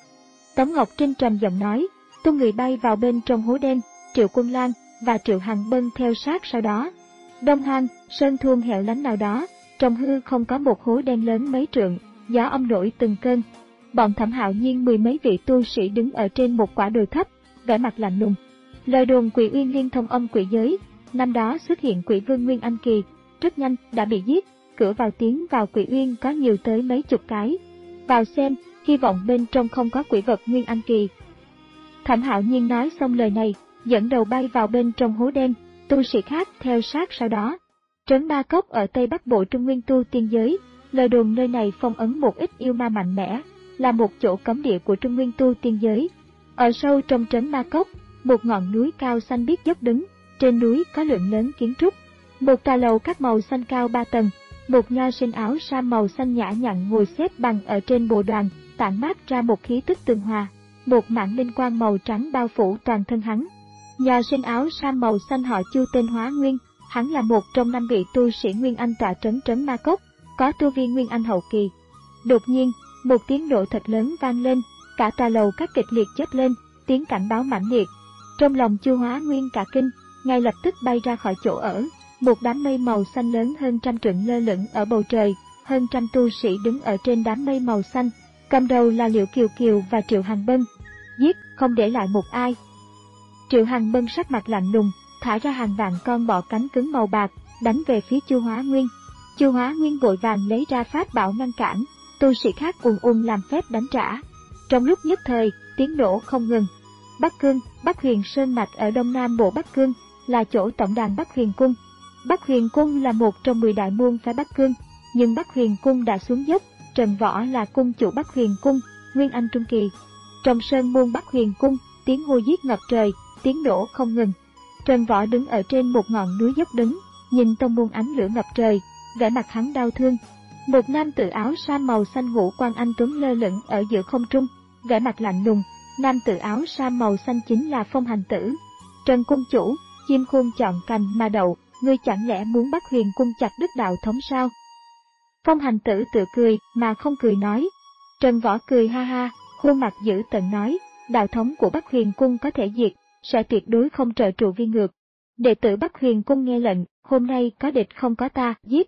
Tống Ngọc Trinh trầm giọng nói, tung người bay vào bên trong hố đen, Triệu Quân Lang và Triệu Hằng Bân theo sát sau đó. Đông Hang, sơn thôn hẻo lánh nào đó, trong hư không có một hố đen lớn mấy trượng, gió âm nổi từng cơn. Bọn Thẩm Hạo Nhiên mười mấy vị tu sĩ đứng ở trên một quả đồi thấp, vẻ mặt lạnh lùng. Lời đồn Quỷ Uyên liên thông âm quỷ giới, năm đó xuất hiện quỷ vương Nguyên Anh Kỳ, rất nhanh đã bị giết, cửa vào tiến vào Quỷ Uyên có nhiều tới mấy chục cái. Vào xem, hy vọng bên trong không có quỷ vật Nguyên Anh Kỳ. Thẩm Hạo Nhiên nói xong lời này, dẫn đầu bay vào bên trong hố đen, tu sĩ khác theo sát sau đó. Trấn Ma Cốc ở Tây Bắc Bộ Trung Nguyên tu tiên giới, lời đồn nơi này phong ấn một ít yêu ma mạnh mẽ, là một chỗ cấm địa của Trung Nguyên tu tiên giới. Ở sâu trong Trấn Ma Cốc, một ngọn núi cao xanh biếc dốc đứng, trên núi có lượng lớn kiến trúc. Một tòa lầu các màu xanh cao ba tầng, một nho sinh áo sam màu xanh nhã nhặn ngồi xếp bằng ở trên bồ đoàn, tản mát ra một khí tức tường hòa. Một mảng linh quang màu trắng bao phủ toàn thân hắn. Nho sinh áo sam màu xanh họ Chu tên Hóa Nguyên, hắn là một trong năm vị tu sĩ Nguyên Anh tọa trấn Trấn Ma Cốc, có tu vi Nguyên Anh hậu kỳ. Đột nhiên, một tiếng nổ thật lớn vang lên, cả tòa lầu các kịch liệt chớp lên, tiếng cảnh báo mãnh liệt. Trong lòng Chu Hóa Nguyên cả kinh, ngay lập tức bay ra khỏi chỗ ở. Một đám mây màu xanh lớn hơn trăm trượng lơ lửng ở bầu trời, hơn trăm tu sĩ đứng ở trên đám mây màu xanh, cầm đầu là Liễu Kiều Kiều và Triệu Hằng Bân. Giết, không để lại một ai. Triệu Hằng Bân sắc mặt lạnh lùng, thả ra hàng vạn con bọ cánh cứng màu bạc, đánh về phía Chu Hóa Nguyên. Chu Hóa Nguyên vội vàng lấy ra pháp bảo ngăn cản, tu sĩ khác ùn ùn làm phép đánh trả. Trong lúc nhất thời, tiếng nổ không ngừng. Bắc Cương, Bắc Huyền Sơn Mạch ở đông nam bộ Bắc Cương, là chỗ tổng đàn Bắc Huyền Cung. Bắc Huyền Cung là một trong mười đại môn phái Bắc Cương, nhưng Bắc Huyền Cung đã xuống dốc, Trần Võ là cung chủ Bắc Huyền Cung, Nguyên Anh Trung Kỳ. Trong sơn môn Bắc Huyền Cung, tiếng hô giết ngập trời, tiếng nổ không ngừng. Trần Võ đứng ở trên một ngọn núi dốc đứng, nhìn tông môn ánh lửa ngập trời, vẻ mặt hắn đau thương. Một nam tử áo sam màu xanh ngũ quan anh tuấn lơ lửng ở giữa không trung, vẻ mặt lạnh lùng. Nam tử áo sam màu xanh chính là Phong Hành Tử. Trần cung chủ, chim khôn chọn cành mà đậu, ngươi chẳng lẽ muốn Bắc Huyền Cung chặt đứt đạo thống sao? Phong Hành Tử tự cười mà không cười nói. Trần Võ cười ha ha, khuôn mặt dữ tợn nói, đạo thống của Bắc Huyền Cung có thể diệt, sẽ tuyệt đối không trợ trụ vi ngược. Đệ tử Bắc Huyền Cung nghe lệnh, hôm nay có địch không có ta, giết.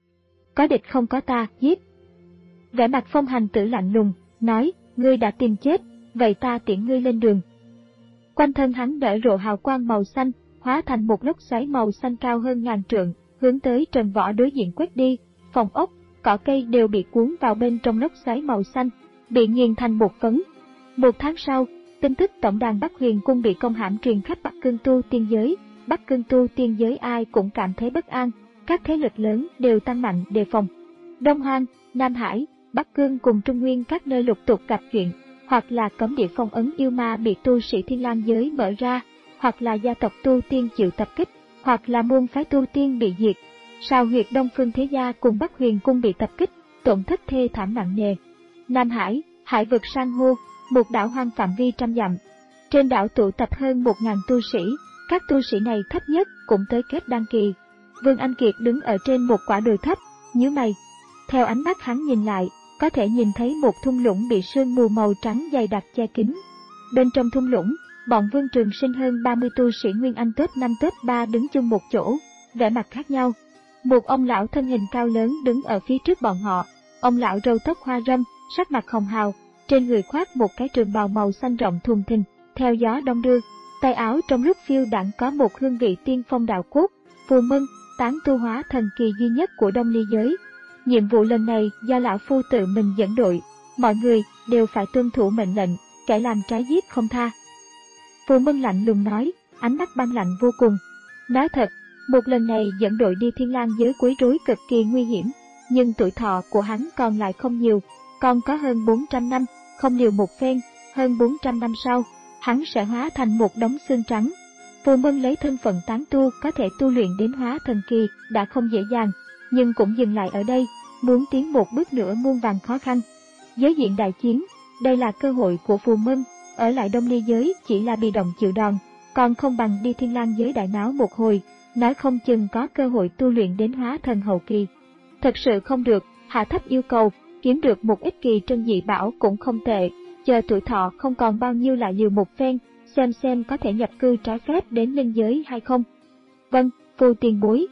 Có địch không có ta, giết. Vẻ mặt Phong Hành Tử lạnh lùng, nói, ngươi đã tìm chết, vậy ta tiễn ngươi lên đường. Quanh thân hắn nở rộ hào quang màu xanh, hóa thành một lốc xoáy màu xanh cao hơn ngàn trượng, hướng tới Trần Võ đối diện quét đi. Phòng ốc, cỏ cây đều bị cuốn vào bên trong lốc xoáy màu xanh, bị nghiền thành bột phấn. Một tháng sau, tin tức tổng đàn Bắc Huyền Cung bị công hãm truyền khắp Bắc Cương tu tiên giới. Bắc Cương tu tiên giới ai cũng cảm thấy bất an, các thế lực lớn đều tăng mạnh đề phòng. Đông Hoang, Nam Hải, Bắc Cương cùng Trung Nguyên các nơi lục tục gặp chuyện, hoặc là cấm địa phong ấn yêu ma bị tu sĩ Thiên Lang giới mở ra, hoặc là gia tộc tu tiên chịu tập kích, hoặc là môn phái tu tiên bị diệt. Sao huyệt Đông Phương Thế Gia cùng Bắc Huyền Cung bị tập kích, tổn thất thê thảm nặng nề. Nam Hải, hải vực san hô, một đảo hoang phạm vi trăm dặm. Trên đảo tụ tập hơn một ngàn tu sĩ, các tu sĩ này thấp nhất cũng tới kết đan kỳ. Vương Anh Kiệt đứng ở trên một quả đồi thấp, nhíu mày. Theo ánh mắt hắn nhìn lại, có thể nhìn thấy một thung lũng bị sương mù màu trắng dày đặc che kín. Bên trong thung lũng, bọn Vương Trường Sinh hơn ba mươi tu sĩ Nguyên Anh top năm top ba đứng chung một chỗ, vẻ mặt khác nhau. Một ông lão thân hình cao lớn đứng ở phía trước bọn họ, ông lão râu tóc hoa râm, sắc mặt hồng hào, trên người khoác một cái trường bào màu xanh rộng thùng thình, theo gió đông đưa. Tay áo trong lúc phiêu đãng có một hương vị tiên phong đạo cốt. Phù Mân, tán tu hóa thần kỳ duy nhất của Đông Ly giới. Nhiệm vụ lần này do lão phu tự mình dẫn đội, mọi người đều phải tuân thủ mệnh lệnh, kẻ làm trái giết không tha. Phù Mân lạnh lùng nói, ánh mắt băng lạnh vô cùng. Nói thật, một lần này dẫn đội đi Thiên Lang giới quấy rối cực kỳ nguy hiểm, nhưng tuổi thọ của hắn còn lại không nhiều, còn có hơn bốn trăm năm, không liều một phen, hơn bốn trăm năm sau, hắn sẽ hóa thành một đống xương trắng. Phù Mân lấy thân phận tán tu có thể tu luyện đến hóa thần kỳ đã không dễ dàng, nhưng cũng dừng lại ở đây, muốn tiến một bước nữa muôn vàn khó khăn. Giới diện đại chiến, đây là cơ hội của Phù Mân, ở lại Đông Ly giới chỉ là bị động chịu đòn, còn không bằng đi Thiên Lang giới đại náo một hồi, nói không chừng có cơ hội tu luyện đến hóa thần hậu kỳ. Thật sự không được, hạ thấp yêu cầu, kiếm được một ít kỳ trân dị bảo cũng không tệ, chờ tuổi thọ không còn bao nhiêu lại liều một phen, xem xem có thể nhập cư trái phép đến linh giới hay không. Vâng, Phù tiền bối.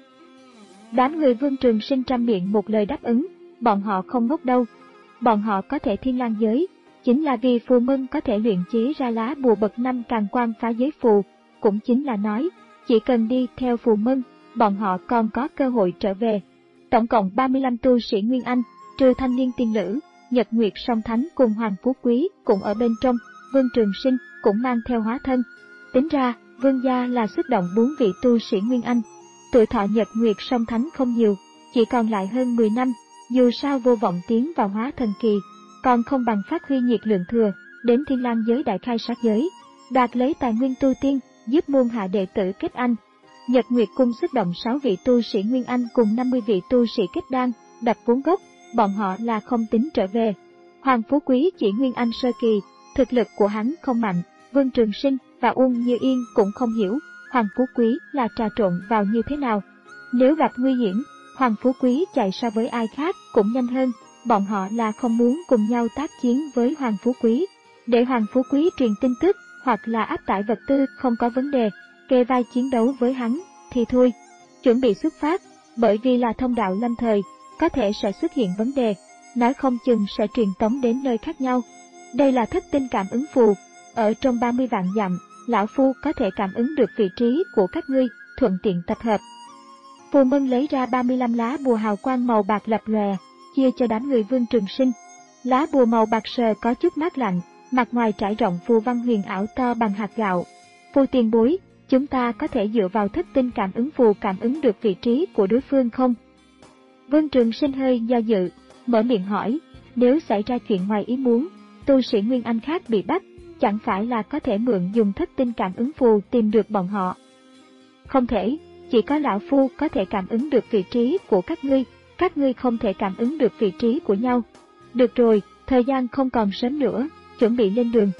Đám người Vương Trường Sinh trăm miệng một lời đáp ứng, bọn họ không ngốc đâu. Bọn họ có thể Thiên Lang giới, chính là vì Phù Mân có thể luyện chế ra lá bùa bậc năm càn quang phá giới phù, cũng chính là nói, chỉ cần đi theo Phù Mân, bọn họ còn có cơ hội trở về. Tổng cộng ba mươi lăm tu sĩ Nguyên Anh, trừ thanh niên tiên nữ, Nhật Nguyệt Song Thánh cùng Hoàng Phú Quý cũng ở bên trong, Vương Trường Sinh cũng mang theo hóa thân. Tính ra, Vương gia là xuất động bốn vị tu sĩ Nguyên Anh. Tuổi thọ Nhật Nguyệt Song Thánh không nhiều, chỉ còn lại hơn mười năm, dù sao vô vọng tiến vào hóa thần kỳ, còn không bằng phát huy nhiệt lượng thừa, đến Thiên Lang giới đại khai sát giới, đoạt lấy tài nguyên tu tiên, giúp môn hạ đệ tử kết anh. Nhật Nguyệt cung xuất động sáu vị tu sĩ Nguyên Anh cùng năm mươi vị tu sĩ kết đan, đập vốn gốc, bọn họ là không tính trở về. Hoàng Phú Quý chỉ Nguyên Anh sơ kỳ, thực lực của hắn không mạnh, Vương Trường Sinh và Uông Như Yên cũng không hiểu Hoàng Phú Quý là trà trộn vào như thế nào. Nếu gặp nguy hiểm, Hoàng Phú Quý chạy so với ai khác cũng nhanh hơn, bọn họ là không muốn cùng nhau tác chiến với Hoàng Phú Quý. Để Hoàng Phú Quý truyền tin tức hoặc là áp tải vật tư không có vấn đề, kề vai chiến đấu với hắn, thì thôi. Chuẩn bị xuất phát, bởi vì là thông đạo lâm thời, có thể sẽ xuất hiện vấn đề, nói không chừng sẽ truyền tống đến nơi khác nhau. Đây là thất tinh cảm ứng phù, ở trong ba mươi vạn dặm, lão phu có thể cảm ứng được vị trí của các ngươi, thuận tiện tập hợp. Phù Mân lấy ra ba mươi lăm lá bùa hào quang màu bạc lập lòe, chia cho đám người Vương Trường Sinh. Lá bùa màu bạc sờ có chút mát lạnh, mặt ngoài trải rộng phù văn huyền ảo to bằng hạt gạo. Phù tiền bối, chúng ta có thể dựa vào thất tinh cảm ứng phù cảm ứng được vị trí của đối phương không? Vương Trường Sinh hơi do dự, mở miệng hỏi, nếu xảy ra chuyện ngoài ý muốn, tu sĩ Nguyên Anh khác bị bắt, chẳng phải là có thể mượn dùng thất tinh cảm ứng phù tìm được bọn họ? Không thể, chỉ có lão phu có thể cảm ứng được vị trí của các ngươi, các ngươi không thể cảm ứng được vị trí của nhau. Được rồi, thời gian không còn sớm nữa, chuẩn bị lên đường.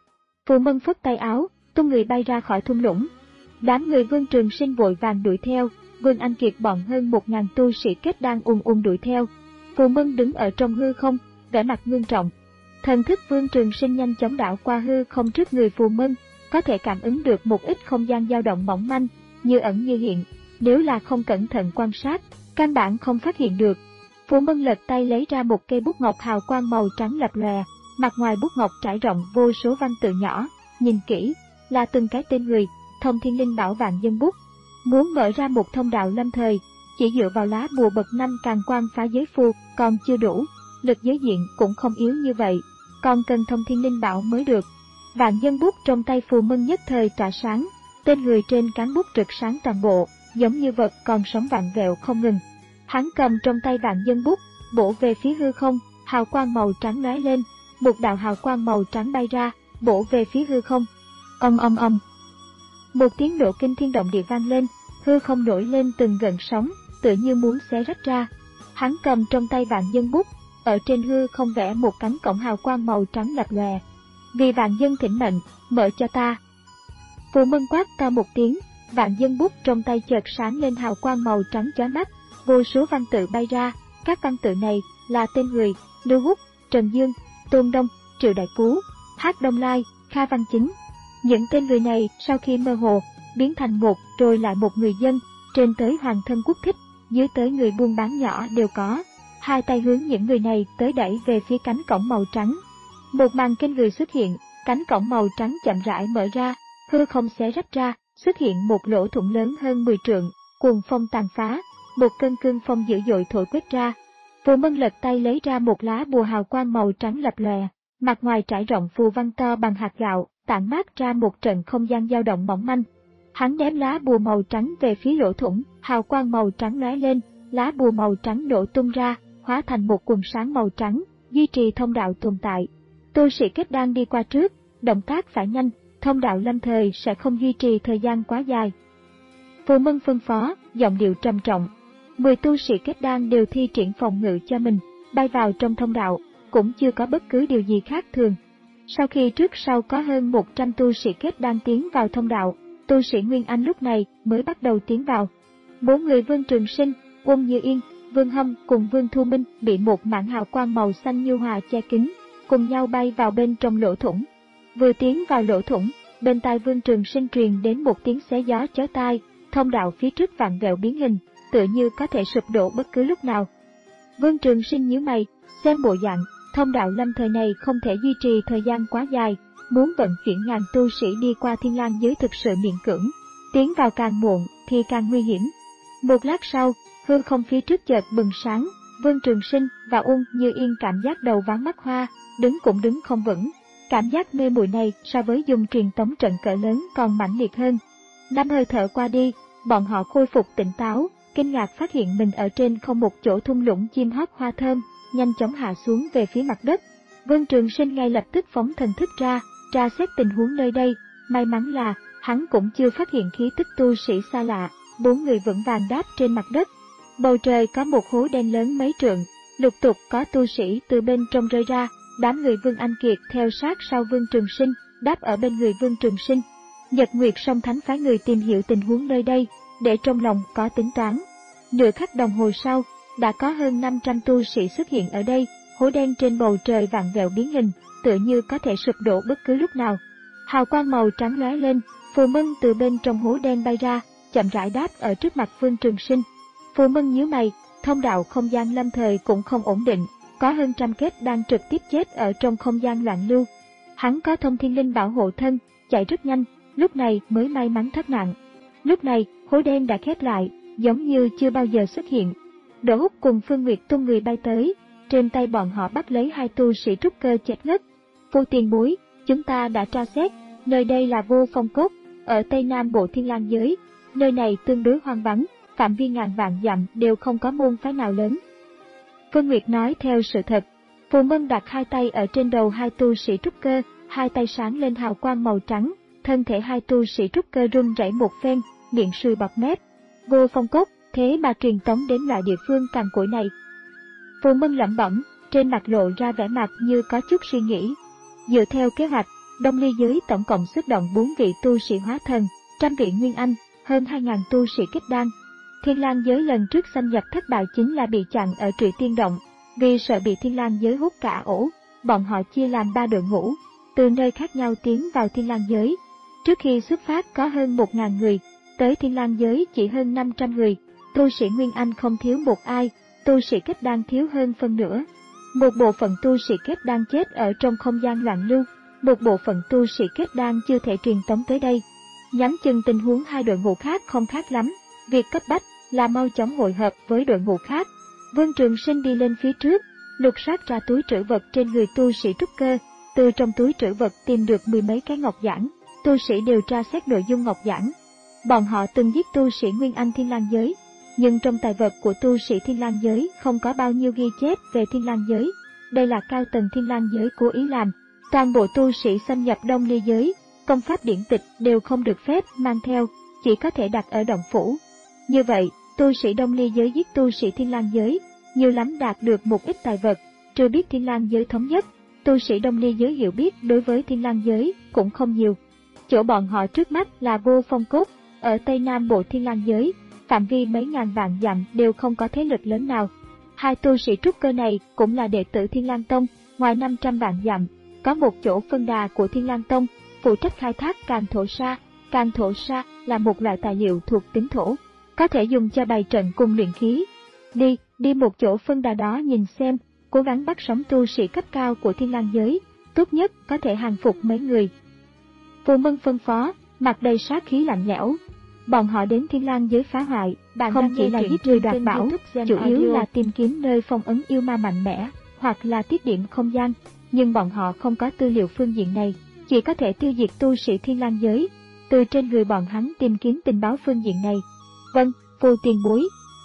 Phù Mân phất tay áo, tung người bay ra khỏi thung lũng. Đám người Vương Trường Sinh vội vàng đuổi theo, Vương Anh Kiệt bọn hơn một ngàn tu sĩ kết đang ùn ùn đuổi theo. Phù Mân đứng ở trong hư không, vẻ mặt ngưng trọng. Thần thức Vương Trường Sinh nhanh chóng đảo qua hư không trước người Phù Mân, có thể cảm ứng được một ít không gian dao động mỏng manh, như ẩn như hiện, nếu là không cẩn thận quan sát, căn bản không phát hiện được. Phù Mân lật tay lấy ra một cây bút ngọc hào quang màu trắng lập lòe, mặt ngoài bút ngọc trải rộng vô số văn tự nhỏ, nhìn kỹ là từng cái tên người, Thông Thiên Linh Bảo Vạn Dân Bút. Muốn mở ra một thông đạo lâm thời, chỉ dựa vào lá bùa bậc năm càn quang phá giới phù còn chưa đủ, lực giới diện cũng không yếu như vậy, còn cần Thông Thiên Linh Bảo mới được. Vạn Dân Bút trong tay Phù Mân nhất thời tỏa sáng, tên người trên cán bút rực sáng toàn bộ, giống như vật còn sống vặn vẹo không ngừng. Hắn cầm trong tay Vạn Dân Bút, bổ về phía hư không, hào quang màu trắng lóe lên, một đạo hào quang màu trắng bay ra, bổ về phía hư không. Ầm ầm ầm. Một tiếng nổ kinh thiên động địa vang lên, hư không nổi lên từng gợn sóng, tựa như muốn xé rách ra. Hắn cầm trong tay Vạn Dân Bút, ở trên hư không vẽ một cánh cổng hào quang màu trắng lập lòe. Vì Vạn Dân thỉnh mệnh, mở cho ta. Phù Mân quát cao một tiếng, Vạn Dân Bút trong tay chợt sáng lên hào quang màu trắng chói mắt, vô số văn tự bay ra, các văn tự này là tên người Lưu Húc, Trần Dương, Tôn Đông, Triệu Đại Phú, Hắc Đông Lai, Kha Văn Chính. Những tên người này sau khi mơ hồ, biến thành một rồi lại một người dân, trên tới hoàng thân quốc thích, dưới tới người buôn bán nhỏ đều có. hai tay hướng những người này tới đẩy về phía cánh cổng màu trắng. Một màn kinh người xuất hiện, cánh cổng màu trắng chậm rãi mở ra, hư không xé rách ra, xuất hiện một lỗ thủng lớn hơn mười trượng, cuồng phong tàn phá, một cơn cương phong dữ dội thổi quét ra. Phù Mân lật tay lấy ra một lá bùa hào quang màu trắng lập lòe, mặt ngoài trải rộng phù văn to bằng hạt gạo, tản mát ra một trận không gian dao động mỏng manh. Hắn ném lá bùa màu trắng về phía lỗ thủng, hào quang màu trắng lóe lên, lá bùa màu trắng nổ tung ra, hóa thành một quần sáng màu trắng, duy trì thông đạo tồn tại. Tu sĩ kết đan đi qua trước, động tác phải nhanh, thông đạo lâm thời sẽ không duy trì thời gian quá dài. Phù Mân phân phó, giọng điệu trầm trọng. Mười tu sĩ kết đan đều thi triển phòng ngự cho mình, bay vào trong thông đạo, cũng chưa có bất cứ điều gì khác thường. Sau khi trước sau có hơn một trăm tu sĩ kết đan tiến vào thông đạo, tu sĩ Nguyên Anh lúc này mới bắt đầu tiến vào. Bốn người Vương Trường Sinh, Uông Như Yên, Vương Hâm cùng Vương Thu Minh bị một mảng hào quang màu xanh nhu hòa che kín, cùng nhau bay vào bên trong lỗ thủng. Vừa tiến vào lỗ thủng, bên tai Vương Trường Sinh truyền đến một tiếng xé gió chói tai, thông đạo phía trước vặn vẹo biến hình, tựa như có thể sụp đổ bất cứ lúc nào. Vương Trường Sinh nhíu mày, xem bộ dạng, thông đạo lâm thời này không thể duy trì thời gian quá dài, muốn vận chuyển ngàn tu sĩ đi qua Thiên Lang giới thực sự miễn cưỡng, tiến vào càng muộn thì càng nguy hiểm. Một lát sau, hư không phía trước chợt bừng sáng, Vương Trường Sinh và Uông Như Yên cảm giác đầu váng mắt hoa, đứng cũng đứng không vững. Cảm giác mê muội này so với dùng truyền tống trận cỡ lớn còn mãnh liệt hơn. Năm hơi thở qua đi, bọn họ khôi phục tỉnh táo, kinh ngạc phát hiện mình ở trên không một chỗ thung lũng chim hót hoa thơm, nhanh chóng hạ xuống về phía mặt đất. Vương Trường Sinh ngay lập tức phóng thần thức ra, tra xét tình huống nơi đây, may mắn là hắn cũng chưa phát hiện khí tức tu sĩ xa lạ. Bốn người vững vàng đáp trên mặt đất. Bầu trời có một hố đen lớn mấy trượng, lục tục có tu sĩ từ bên trong rơi ra. Đám người Vương Anh Kiệt theo sát sau Vương Trường Sinh, đáp ở bên người Vương Trường Sinh. Nhật Nguyệt Song Thánh phái người tìm hiểu tình huống nơi đây, để trong lòng có tính toán. Nửa khắc đồng hồ sau, đã có hơn năm trăm tu sĩ xuất hiện ở đây, hố đen trên bầu trời vặn vẹo biến hình, tựa như có thể sụp đổ bất cứ lúc nào. Hào quang màu trắng lóe lên, Phù Mân từ bên trong hố đen bay ra, chậm rãi đáp ở trước mặt Vương Trường Sinh. Phù Mân nhíu mày, thông đạo không gian lâm thời cũng không ổn định, có hơn trăm kết đang trực tiếp chết ở trong không gian loạn lưu. Hắn có thông thiên linh bảo hộ thân, chạy rất nhanh, lúc này mới may mắn thoát nạn. Lúc này, hố đen đã khép lại, giống như chưa bao giờ xuất hiện. Đỗ Húc cùng Phương Nguyệt tung người bay tới, trên tay bọn họ bắt lấy hai tu sĩ trúc cơ chết ngất. Vô tiền bối, chúng ta đã tra xét, nơi đây là Vô Phong Cốt, ở Tây Nam Bộ Thiên Lang giới. Nơi này tương đối hoang vắng, phạm vi ngàn vạn dặm đều không có môn phái nào lớn. Phương Nguyệt nói theo sự thật. Phù Mân đặt hai tay ở trên đầu hai tu sĩ trúc cơ, hai tay sáng lên hào quang màu trắng, thân thể hai tu sĩ trúc cơ run rẩy một phen, miệng sùi bọt mép. Vô Phong Cốt, thế mà truyền tống đến loại địa phương cằn cỗi này. Phù Mân lẩm bẩm, trên mặt lộ ra vẻ mặt như có chút suy nghĩ. Dựa theo kế hoạch, Đông Ly giới tổng cộng xuất động bốn vị tu sĩ hóa thần, trăm vị nguyên anh, hơn hai nghìn tu sĩ kết đan. Thiên Lang giới lần trước xâm nhập thất bại chính là bị chặn ở Trụy Tiên Động, vì sợ bị Thiên Lang giới hút cả ổ, bọn họ chia làm ba đội ngũ, từ nơi khác nhau tiến vào Thiên Lang giới. Trước khi xuất phát có hơn một nghìn người, tới Thiên Lang giới chỉ hơn năm trăm người, tu sĩ nguyên anh không thiếu một ai, tu sĩ kết đan thiếu hơn phân nửa. Một bộ phận tu sĩ kết đan chết ở trong không gian loạn lưu, một bộ phận tu sĩ kết đan chưa thể truyền tống tới đây. Nhắm chừng tình huống hai đội ngũ khác không khác lắm, việc cấp bách là mau chóng hội hợp với đội ngũ khác. Vương Trường Sinh đi lên phía trước, lục soát ra túi trữ vật trên người tu sĩ trúc cơ, từ trong túi trữ vật tìm được mười mấy cái ngọc giản, tu sĩ đều tra xét nội dung ngọc giản. Bọn họ từng giết tu sĩ Nguyên Anh Thiên Lang giới, nhưng trong tài vật của tu sĩ Thiên Lang giới không có bao nhiêu ghi chép về Thiên Lang giới. Đây là cao tầng Thiên Lang giới cố ý làm. Toàn bộ tu sĩ xâm nhập Đông Ly giới, công pháp điển tịch đều không được phép mang theo, chỉ có thể đặt ở động phủ. Như vậy, tu sĩ Đông Ly giới giết tu sĩ Thiên Lang giới, nhiều lắm đạt được một ít tài vật, chưa biết Thiên Lang giới thống nhất. Tu sĩ Đông Ly giới hiểu biết đối với Thiên Lang giới cũng không nhiều. Chỗ bọn họ trước mắt là Vô Phong Cốt, ở Tây Nam Bộ Thiên Lang giới, phạm vi mấy ngàn vạn dặm đều không có thế lực lớn nào. Hai tu sĩ trúc cơ này cũng là đệ tử Thiên Lang Tông, ngoài năm trăm vạn dặm, có một chỗ phân đà của Thiên Lang Tông, phụ trách khai thác càn thổ sa. Càn thổ sa là một loại tài liệu thuộc tính thổ, có thể dùng cho bày trận cùng luyện khí. Đi, đi một chỗ phân đà đó nhìn xem, cố gắng bắt sống tu sĩ cấp cao của Thiên Lang giới, tốt nhất có thể hàng phục mấy người. Phù Mân phân phó, mặt đầy sát khí lạnh lẽo. Bọn họ đến Thiên Lang giới phá hoại, bạn không chỉ là giết người đoạt bảo, chủ yếu là tìm kiếm nơi phong ấn yêu ma mạnh mẽ, hoặc là tiết điểm không gian, nhưng bọn họ không có tư liệu phương diện này, chỉ có thể tiêu diệt tu sĩ Thiên Lang giới, từ trên người bọn hắn tìm kiếm tình báo phương diện này. Vâng, Phù tiền bối.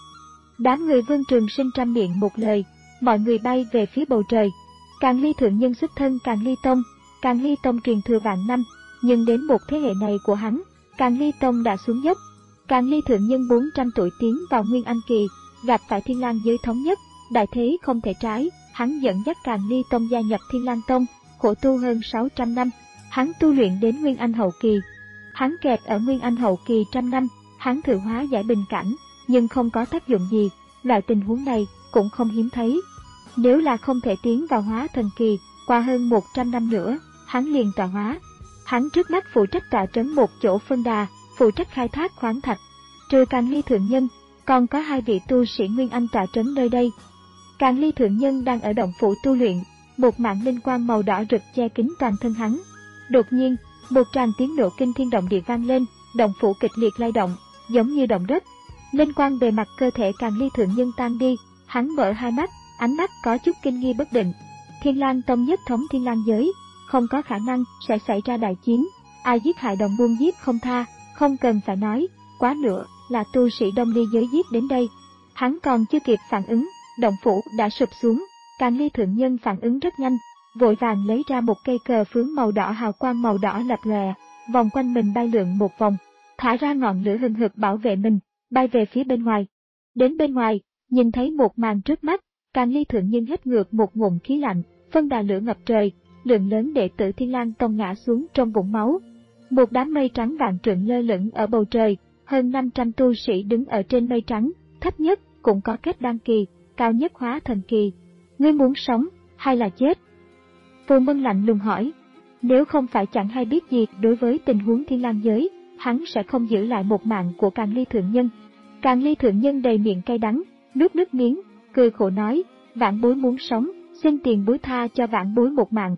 Đám người Vương Trường Sinh trăm miệng một lời, mọi người bay về phía bầu trời. Càn Ly thượng nhân xuất thân Càn Ly Tông, Càn Ly Tông truyền thừa vạn năm, nhưng đến một thế hệ này của hắn, Càn Ly Tông đã xuống dốc. Càn Ly thượng nhân bốn trăm tuổi tiến vào Nguyên Anh kỳ, gặp phải Thiên Lang giới thống nhất, đại thế không thể trái, hắn dẫn dắt Càn Ly Tông gia nhập Thiên Lang Tông, khổ tu hơn sáu trăm năm, hắn tu luyện đến Nguyên Anh hậu kỳ. Hắn kẹt ở Nguyên Anh hậu kỳ trăm năm, hắn thử hóa giải bình cảnh, nhưng không có tác dụng gì, loại tình huống này cũng không hiếm thấy. Nếu là không thể tiến vào hóa thần kỳ, qua hơn một trăm năm nữa, hắn liền tọa hóa. Hắn trước mắt phụ trách tọa trấn một chỗ phân đà, phụ trách khai thác khoáng thạch. Trừ Càn Ly thượng nhân, còn có hai vị tu sĩ Nguyên Anh tọa trấn nơi đây. Càn Ly thượng nhân đang ở động phủ tu luyện, một mảng linh quang màu đỏ rực che kín toàn thân hắn. Đột nhiên, một tràng tiếng nổ kinh thiên động địa vang lên, động phủ kịch liệt lay động, giống như động đất. Linh quang bề mặt cơ thể Càn Ly thượng nhân tan đi, hắn mở hai mắt, ánh mắt có chút kinh nghi bất định. Thiên Lang Tông nhất thống Thiên Lang giới, không có khả năng sẽ xảy ra đại chiến, ai giết hại đồng môn giết không tha, không cần phải nói, quá nữa là tu sĩ Đông Ly giới giết đến đây. Hắn còn chưa kịp phản ứng, động phủ đã sụp xuống. Càn Ly thượng nhân phản ứng rất nhanh, vội vàng lấy ra một cây cờ phướng màu đỏ, hào quang màu đỏ lập lòe, vòng quanh mình bay lượn một vòng, thả ra ngọn lửa hừng hực bảo vệ mình, bay về phía bên ngoài. Đến bên ngoài, nhìn thấy một màn trước mắt, Càn Ly thượng nhân hít ngược một ngụm khí lạnh, phân đà lửa ngập trời, lượng lớn đệ tử Thiên Lang Tông ngã xuống trong vũng máu. Một đám mây trắng vạn trượng lơ lửng ở bầu trời, hơn năm trăm tu sĩ đứng ở trên mây trắng, thấp nhất cũng có kết đan kỳ, cao nhất hóa thần kỳ. Ngươi muốn sống, hay là chết? Phù Mân lạnh lùng hỏi. Nếu không phải chẳng hay biết gì đối với tình huống Thiên Lang giới, hắn sẽ không giữ lại một mạng của Càn Ly thượng nhân. Càn Ly thượng nhân đầy miệng cay đắng, nuốt nước miếng, cười khổ nói, vãn bối muốn sống, xin tiền bối tha cho vãn bối một mạng.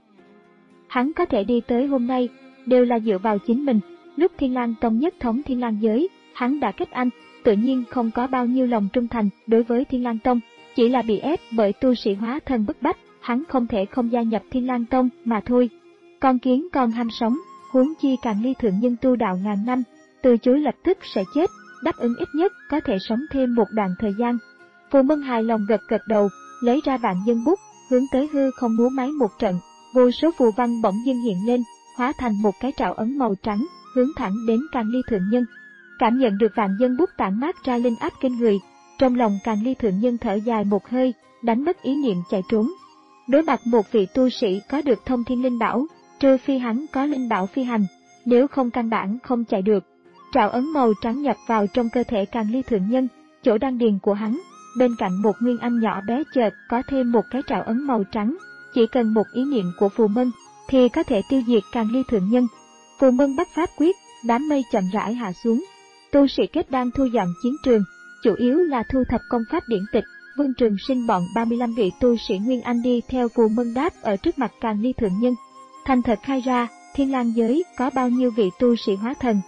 Hắn có thể đi tới hôm nay, đều là dựa vào chính mình. Lúc Thiên Lang Tông nhất thống Thiên Lang giới, hắn đã kết anh, tự nhiên không có bao nhiêu lòng trung thành đối với Thiên Lang Tông, chỉ là bị ép bởi tu sĩ hóa thần bức bách, hắn không thể không gia nhập Thiên Lang Tông mà thôi. Con kiến còn ham sống, huống chi Càn Ly thượng nhân tu đạo ngàn năm, từ chối lập tức sẽ chết, đáp ứng ít nhất có thể sống thêm một đoạn thời gian. Phù Mân hài lòng gật gật đầu, lấy ra vạn dân bút, hướng tới hư không múa máy một trận, vô số phù văn bỗng dưng hiện lên, hóa thành một cái trảo ấn màu trắng, hướng thẳng đến Càn Ly thượng nhân. Cảm nhận được vạn dân bút tản mát ra linh áp kinh người, trong lòng Càn Ly thượng nhân thở dài một hơi, đánh mất ý niệm chạy trốn. Đối mặt một vị tu sĩ có được thông thiên linh bảo, trừ phi hắn có linh bảo phi hành, nếu không căn bản không chạy được. Trảo ấn màu trắng nhập vào trong cơ thể Càn Ly thượng nhân, chỗ đan điền của hắn, bên cạnh một nguyên anh nhỏ bé chợt có thêm một cái trảo ấn màu trắng, chỉ cần một ý niệm của Phù Mân thì có thể tiêu diệt Càn Ly thượng nhân. Phù Mân bắt pháp quyết, đám mây chậm rãi hạ xuống. Tu sĩ kết đan thu dọn chiến trường, chủ yếu là thu thập công pháp điển tịch. Vương Trường Sinh bọn ba mươi lăm vị tu sĩ Nguyên Anh đi theo Phù Mân đáp ở trước mặt Càn Ly thượng nhân, thành thật khai ra, Thiên Lang giới có bao nhiêu vị tu sĩ hóa thần?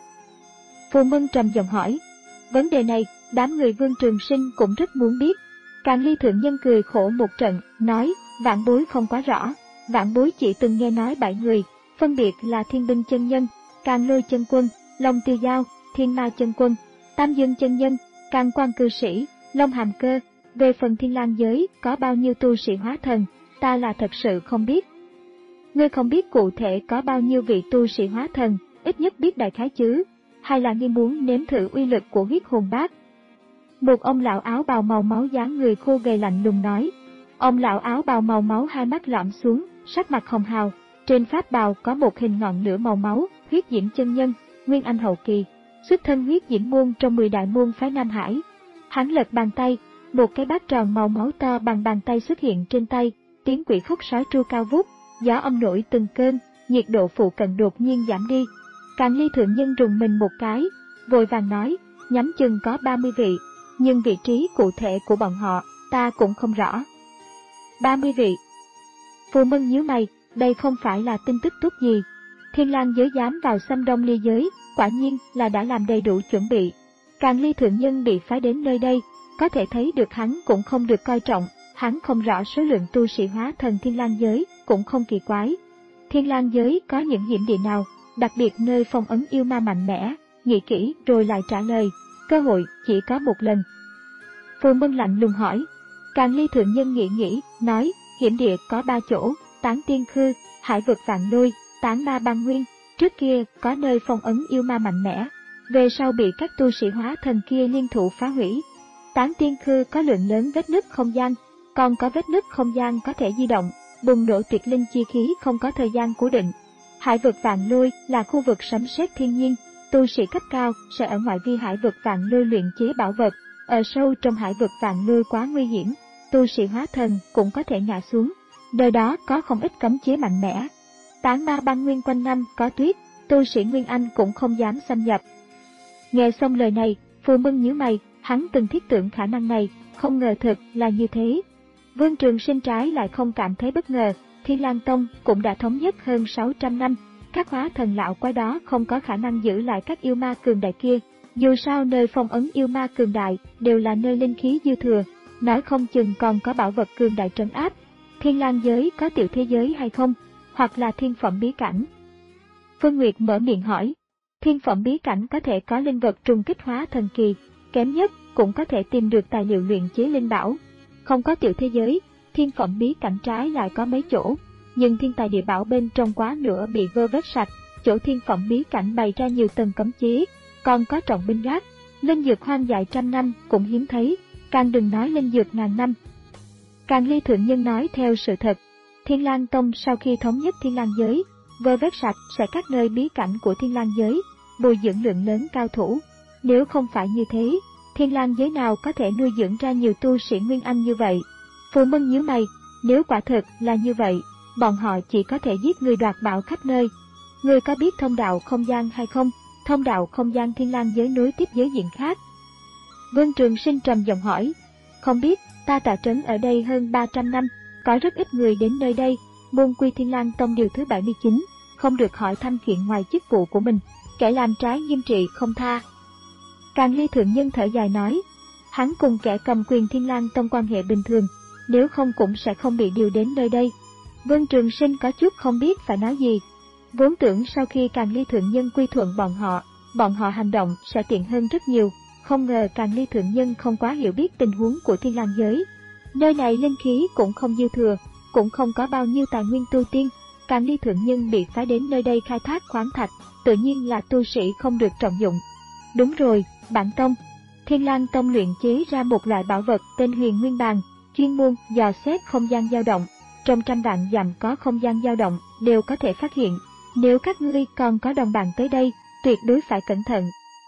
Phù Mân trầm giọng hỏi. Vấn đề này, đám người Vương Trường Sinh cũng rất muốn biết. Càn Ly thượng nhân cười khổ một trận, nói, vãn bối không quá rõ, vãn bối chỉ từng nghe nói bảy người, phân biệt là Thiên Binh chân nhân, Càn Lôi chân quân, Long Tiêu Giao, Thiên Ma chân quân, Tam Dương chân nhân, Càn Quan cư sĩ, Long Hàm Cơ. Về phần Thiên Lang giới có bao nhiêu tu sĩ hóa thần, ta là thật sự không biết. Ngươi không biết cụ thể có bao nhiêu vị tu sĩ hóa thần, ít nhất biết đại khái chứ, hay là ngươi muốn nếm thử uy lực của huyết hồn bát? Một ông lão áo bào màu máu dáng người khô gầy lạnh lùng nói. Ông lão áo bào màu máu hai mắt lõm xuống, sắc mặt hồng hào, trên pháp bào có một hình ngọn lửa màu máu, huyết diễm chân nhân, Nguyên Anh hậu kỳ, xuất thân huyết diễm môn trong mười đại môn phái Nam Hải. Hắn lật bàn tay, một cái bát tròn màu máu to bằng bàn tay xuất hiện trên tay, tiếng quỷ khóc sói tru cao vút, gió âm nổi từng cơn, nhiệt độ phụ cận đột nhiên giảm đi. Càn Ly thượng nhân rùng mình một cái, vội vàng nói, nhắm chừng có ba mươi vị. nhưng vị trí cụ thể của bọn họ, ta cũng không rõ. ba mươi vị. Phù Mân nhíu mày, đây không phải là tin tức tốt gì. Thiên Lang giới dám vào xâm Đông Ly giới, quả nhiên là đã làm đầy đủ chuẩn bị. Càng Ly thượng nhân bị phái đến nơi đây, có thể thấy được hắn cũng không được coi trọng, hắn không rõ số lượng tu sĩ hóa thần Thiên Lang giới, cũng không kỳ quái. Thiên Lang giới có những hiểm địa nào, đặc biệt nơi phong ấn yêu ma mạnh mẽ, nghĩ kỹ rồi lại trả lời, cơ hội chỉ có một lần. Phù Mân lạnh lùng hỏi. Càng Ly thượng nhân nghĩ nghĩ, nói, hiểm địa có ba chỗ, Tán Tiên Khư, Hải vực Vạn Lôi, Tán Ma Băng Nguyên, trước kia có nơi phong ấn yêu ma mạnh mẽ, về sau bị các tu sĩ hóa thần kia liên thủ phá hủy. Tán Tiên Khư có lượng lớn vết nứt không gian, còn có vết nứt không gian có thể di động, bùng nổ tuyệt linh chi khí không có thời gian cố định. Hải vực Vạn Lôi là khu vực sấm sét thiên nhiên, tu sĩ cấp cao sẽ ở ngoại vi Hải vực Vạn Lôi luyện chế bảo vật, ở sâu trong Hải vực Vạn Lôi quá nguy hiểm, tu sĩ hóa thần cũng có thể ngã xuống, nơi đó có không ít cấm chế mạnh mẽ. Tán Ma Băng Nguyên quanh năm có tuyết, tu sĩ Nguyên Anh cũng không dám xâm nhập. Nghe xong lời này, Phù Mân nhíu mày, hắn từng thiết tưởng khả năng này, không ngờ thực là như thế. Vương Trường Sinh trái lại không cảm thấy bất ngờ, Thiên Lang Tông cũng đã thống nhất hơn sáu trăm năm, các hóa thần lão quái đó không có khả năng giữ lại các yêu ma cường đại kia. Dù sao nơi phong ấn yêu ma cường đại đều là nơi linh khí dư thừa, nói không chừng còn có bảo vật cường đại trấn áp. Thiên Lang giới có tiểu thế giới hay không, hoặc là thiên phẩm bí cảnh? Phương Nguyệt mở miệng hỏi. Thiên phẩm bí cảnh có thể có linh vật trùng kích hóa thần kỳ, kém nhất cũng có thể tìm được tài liệu luyện chế linh bảo. Không có tiểu thế giới, thiên phẩm bí cảnh trái lại có mấy chỗ, nhưng thiên tài địa bảo bên trong quá nửa bị vơ vét sạch. Chỗ thiên phẩm bí cảnh bày ra nhiều tầng cấm chế, còn có trọng binh gác, linh dược hoang dại trăm năm cũng hiếm thấy, càng đừng nói linh dược ngàn năm. Càng Ly thượng nhân nói theo sự thật, Thiên Lang Tông sau khi thống nhất Thiên Lang giới, vơ vét sạch sẽ các nơi bí cảnh của Thiên Lang giới, bồi dưỡng lượng lớn cao thủ. Nếu không phải như thế, Thiên Lang giới nào có thể nuôi dưỡng ra nhiều tu sĩ Nguyên Anh như vậy? Phù Mân nhíu mày, nếu quả thực là như vậy, bọn họ chỉ có thể giết người đoạt bảo khắp nơi. Người có biết thông đạo không gian hay không? Thông đạo không gian Thiên Lang giới nối tiếp giới diện khác. Vương Trường Sinh trầm giọng hỏi, không biết, ta tọa trấn ở đây hơn ba trăm năm, có rất ít người đến nơi đây. Môn quy Thiên Lang Tông điều thứ bảy mươi chín, không được hỏi thăm chuyện ngoài chức vụ của mình, kẻ làm trái nghiêm trị không tha. Càng Ly thượng nhân thở dài nói, hắn cùng kẻ cầm quyền Thiên Lang Tông quan hệ bình thường, nếu không cũng sẽ không bị điều đến nơi đây. Vương Trường Sinh có chút không biết phải nói gì. Vốn tưởng sau khi Càng Ly thượng nhân quy thuận bọn họ, bọn họ hành động sẽ tiện hơn rất nhiều, không ngờ Càng Ly thượng nhân không quá hiểu biết tình huống của Thiên Lang giới. Nơi này linh khí cũng không dư thừa, cũng không có bao nhiêu tài nguyên tu tiên, Càng Ly thượng nhân bị phái đến nơi đây khai thác khoáng thạch, tự nhiên là tu sĩ không được trọng dụng. Đúng rồi, bản tông. Thiên Lang Tông luyện chế ra một loại bảo vật tên Huyền Nguyên Bàn, chuyên môn dò xét không gian dao động. Trong trăm vạn dặm có không gian dao động đều có thể phát hiện. Nếu các ngươi còn có đồng bạn tới đây, tuyệt đối phải cẩn thận.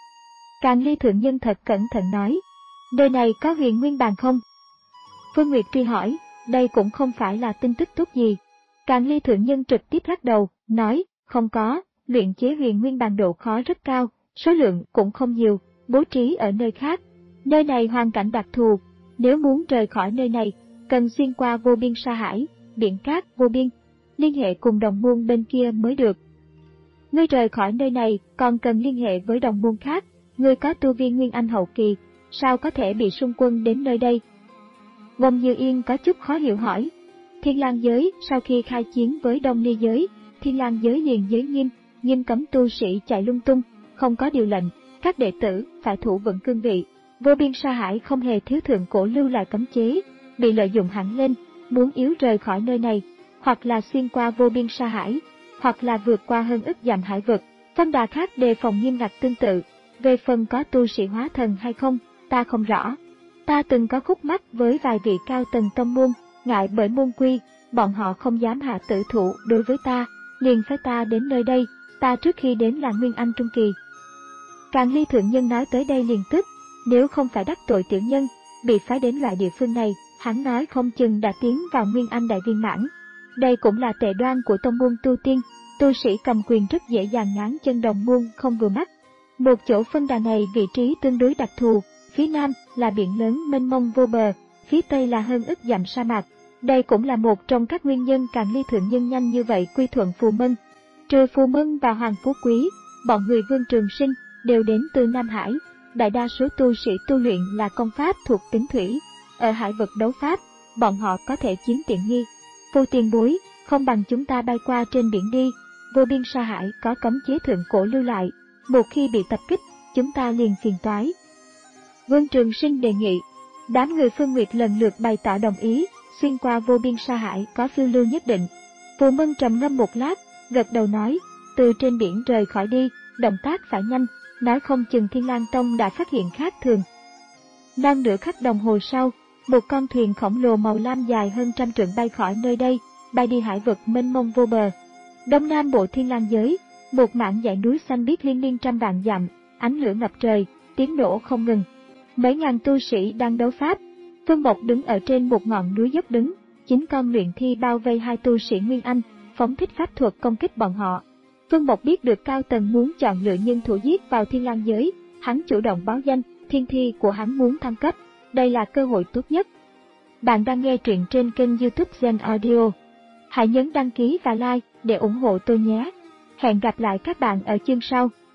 Càng Ly thượng nhân thật cẩn thận nói, nơi này có Huyền Nguyên Bàn không? Phương Nguyệt truy hỏi, đây cũng không phải là tin tức tốt gì. Càng Ly thượng nhân trực tiếp lắc đầu, nói, không có, luyện chế Huyền Nguyên Bàn độ khó rất cao, số lượng cũng không nhiều, bố trí ở nơi khác. Nơi này hoàn cảnh đặc thù, nếu muốn rời khỏi nơi này, cần xuyên qua vô biên sa hải, biển cát vô biên, liên hệ cùng đồng môn bên kia mới được. Ngươi rời khỏi nơi này còn cần liên hệ với đồng môn khác, ngươi có tu vi Nguyên Anh hậu kỳ, sao có thể bị xung quân đến nơi đây? Vong Như Yên có chút khó hiểu hỏi. Thiên Lang giới sau khi khai chiến với Đông Ly giới, Thiên Lang giới liền giới nghiêm, nghiêm cấm tu sĩ chạy lung tung, không có điều lệnh, các đệ tử phải thủ vững cương vị. Vô biên sa hải không hề thiếu thượng cổ lưu lại cấm chế, bị lợi dụng hẳn lên, muốn yếu rời khỏi nơi này, hoặc là xuyên qua vô biên sa hải, hoặc là vượt qua hơn ức dặm hải vực. Phân đà khác đề phòng nghiêm ngặt tương tự. Về phần có tu sĩ hóa thần hay không, ta không rõ. Ta từng có khúc mắc với vài vị cao tầng tông môn, ngại bởi môn quy, bọn họ không dám hạ tử thủ đối với ta, liền phái ta đến nơi đây. Ta trước khi đến là Nguyên Anh trung kỳ. Càng Ly thượng nhân nói tới đây liền tức, nếu không phải đắc tội tiểu nhân, bị phái đến loại địa phương này, hắn nói không chừng đã tiến vào Nguyên Anh đại viên mãn. Đây cũng là tệ đoan của tông môn tu tiên, tu sĩ cầm quyền rất dễ dàng ngáng chân đồng môn không vừa mắt. Một chỗ phân đà này vị trí tương đối đặc thù, phía Phía nam là biển lớn mênh mông vô bờ, phía tây là hơn ức dặm sa mạc. Đây cũng là một trong các nguyên nhân càng ly thượng nhân nhanh như vậy quy thuận Phù Mân. Trừ Phù Mân và Hoàng Phú Quý, bọn người Vương Trường Sinh đều đến từ Nam Hải. Đại đa số tu sĩ tu luyện là công pháp thuộc tính thủy. Ở hải vực đấu pháp, bọn họ có thể chiếm tiện nghi. Phù tiền bối, không bằng chúng ta bay qua trên biển đi. Vô biên sa hải có cấm chế thượng cổ lưu lại. Một khi bị tập kích, chúng ta liền phiền toái. Vương Trường Sinh đề nghị. Đám người Phương Nguyệt lần lượt bày tỏ đồng ý. Xuyên qua vô biên sa hải có phiêu lưu nhất định. Phù Mân trầm ngâm một lát, gật đầu nói, từ trên biển rời khỏi đi, động tác phải nhanh, nói không chừng Thiên Lang Tông đã phát hiện khác thường. Non nửa khắc đồng hồ sau, một con thuyền khổng lồ màu lam dài hơn trăm trượng bay khỏi nơi đây, bay đi hải vực mênh mông vô bờ. Đông nam bộ Thiên Lang giới, một mảng dãy núi xanh biếc liên miên trăm vạn dặm, ánh lửa ngập trời, tiếng nổ không ngừng. Mấy ngàn tu sĩ đang đấu pháp. Phương Mộc đứng ở trên một ngọn núi dốc đứng, chín con luyện thi bao vây hai tu sĩ Nguyên Anh, phóng thích pháp thuật công kích bọn họ. Phương Mộc biết được cao tầng muốn chọn lựa nhân thủ giết vào Thiên Lang giới, hắn chủ động báo danh, thiên thi của hắn muốn thăng cấp, đây là cơ hội tốt nhất. Bạn đang nghe truyện trên kênh YouTube Zen Audio. Hãy nhấn đăng ký và like để ủng hộ tôi nhé. Hẹn gặp lại các bạn ở chương sau.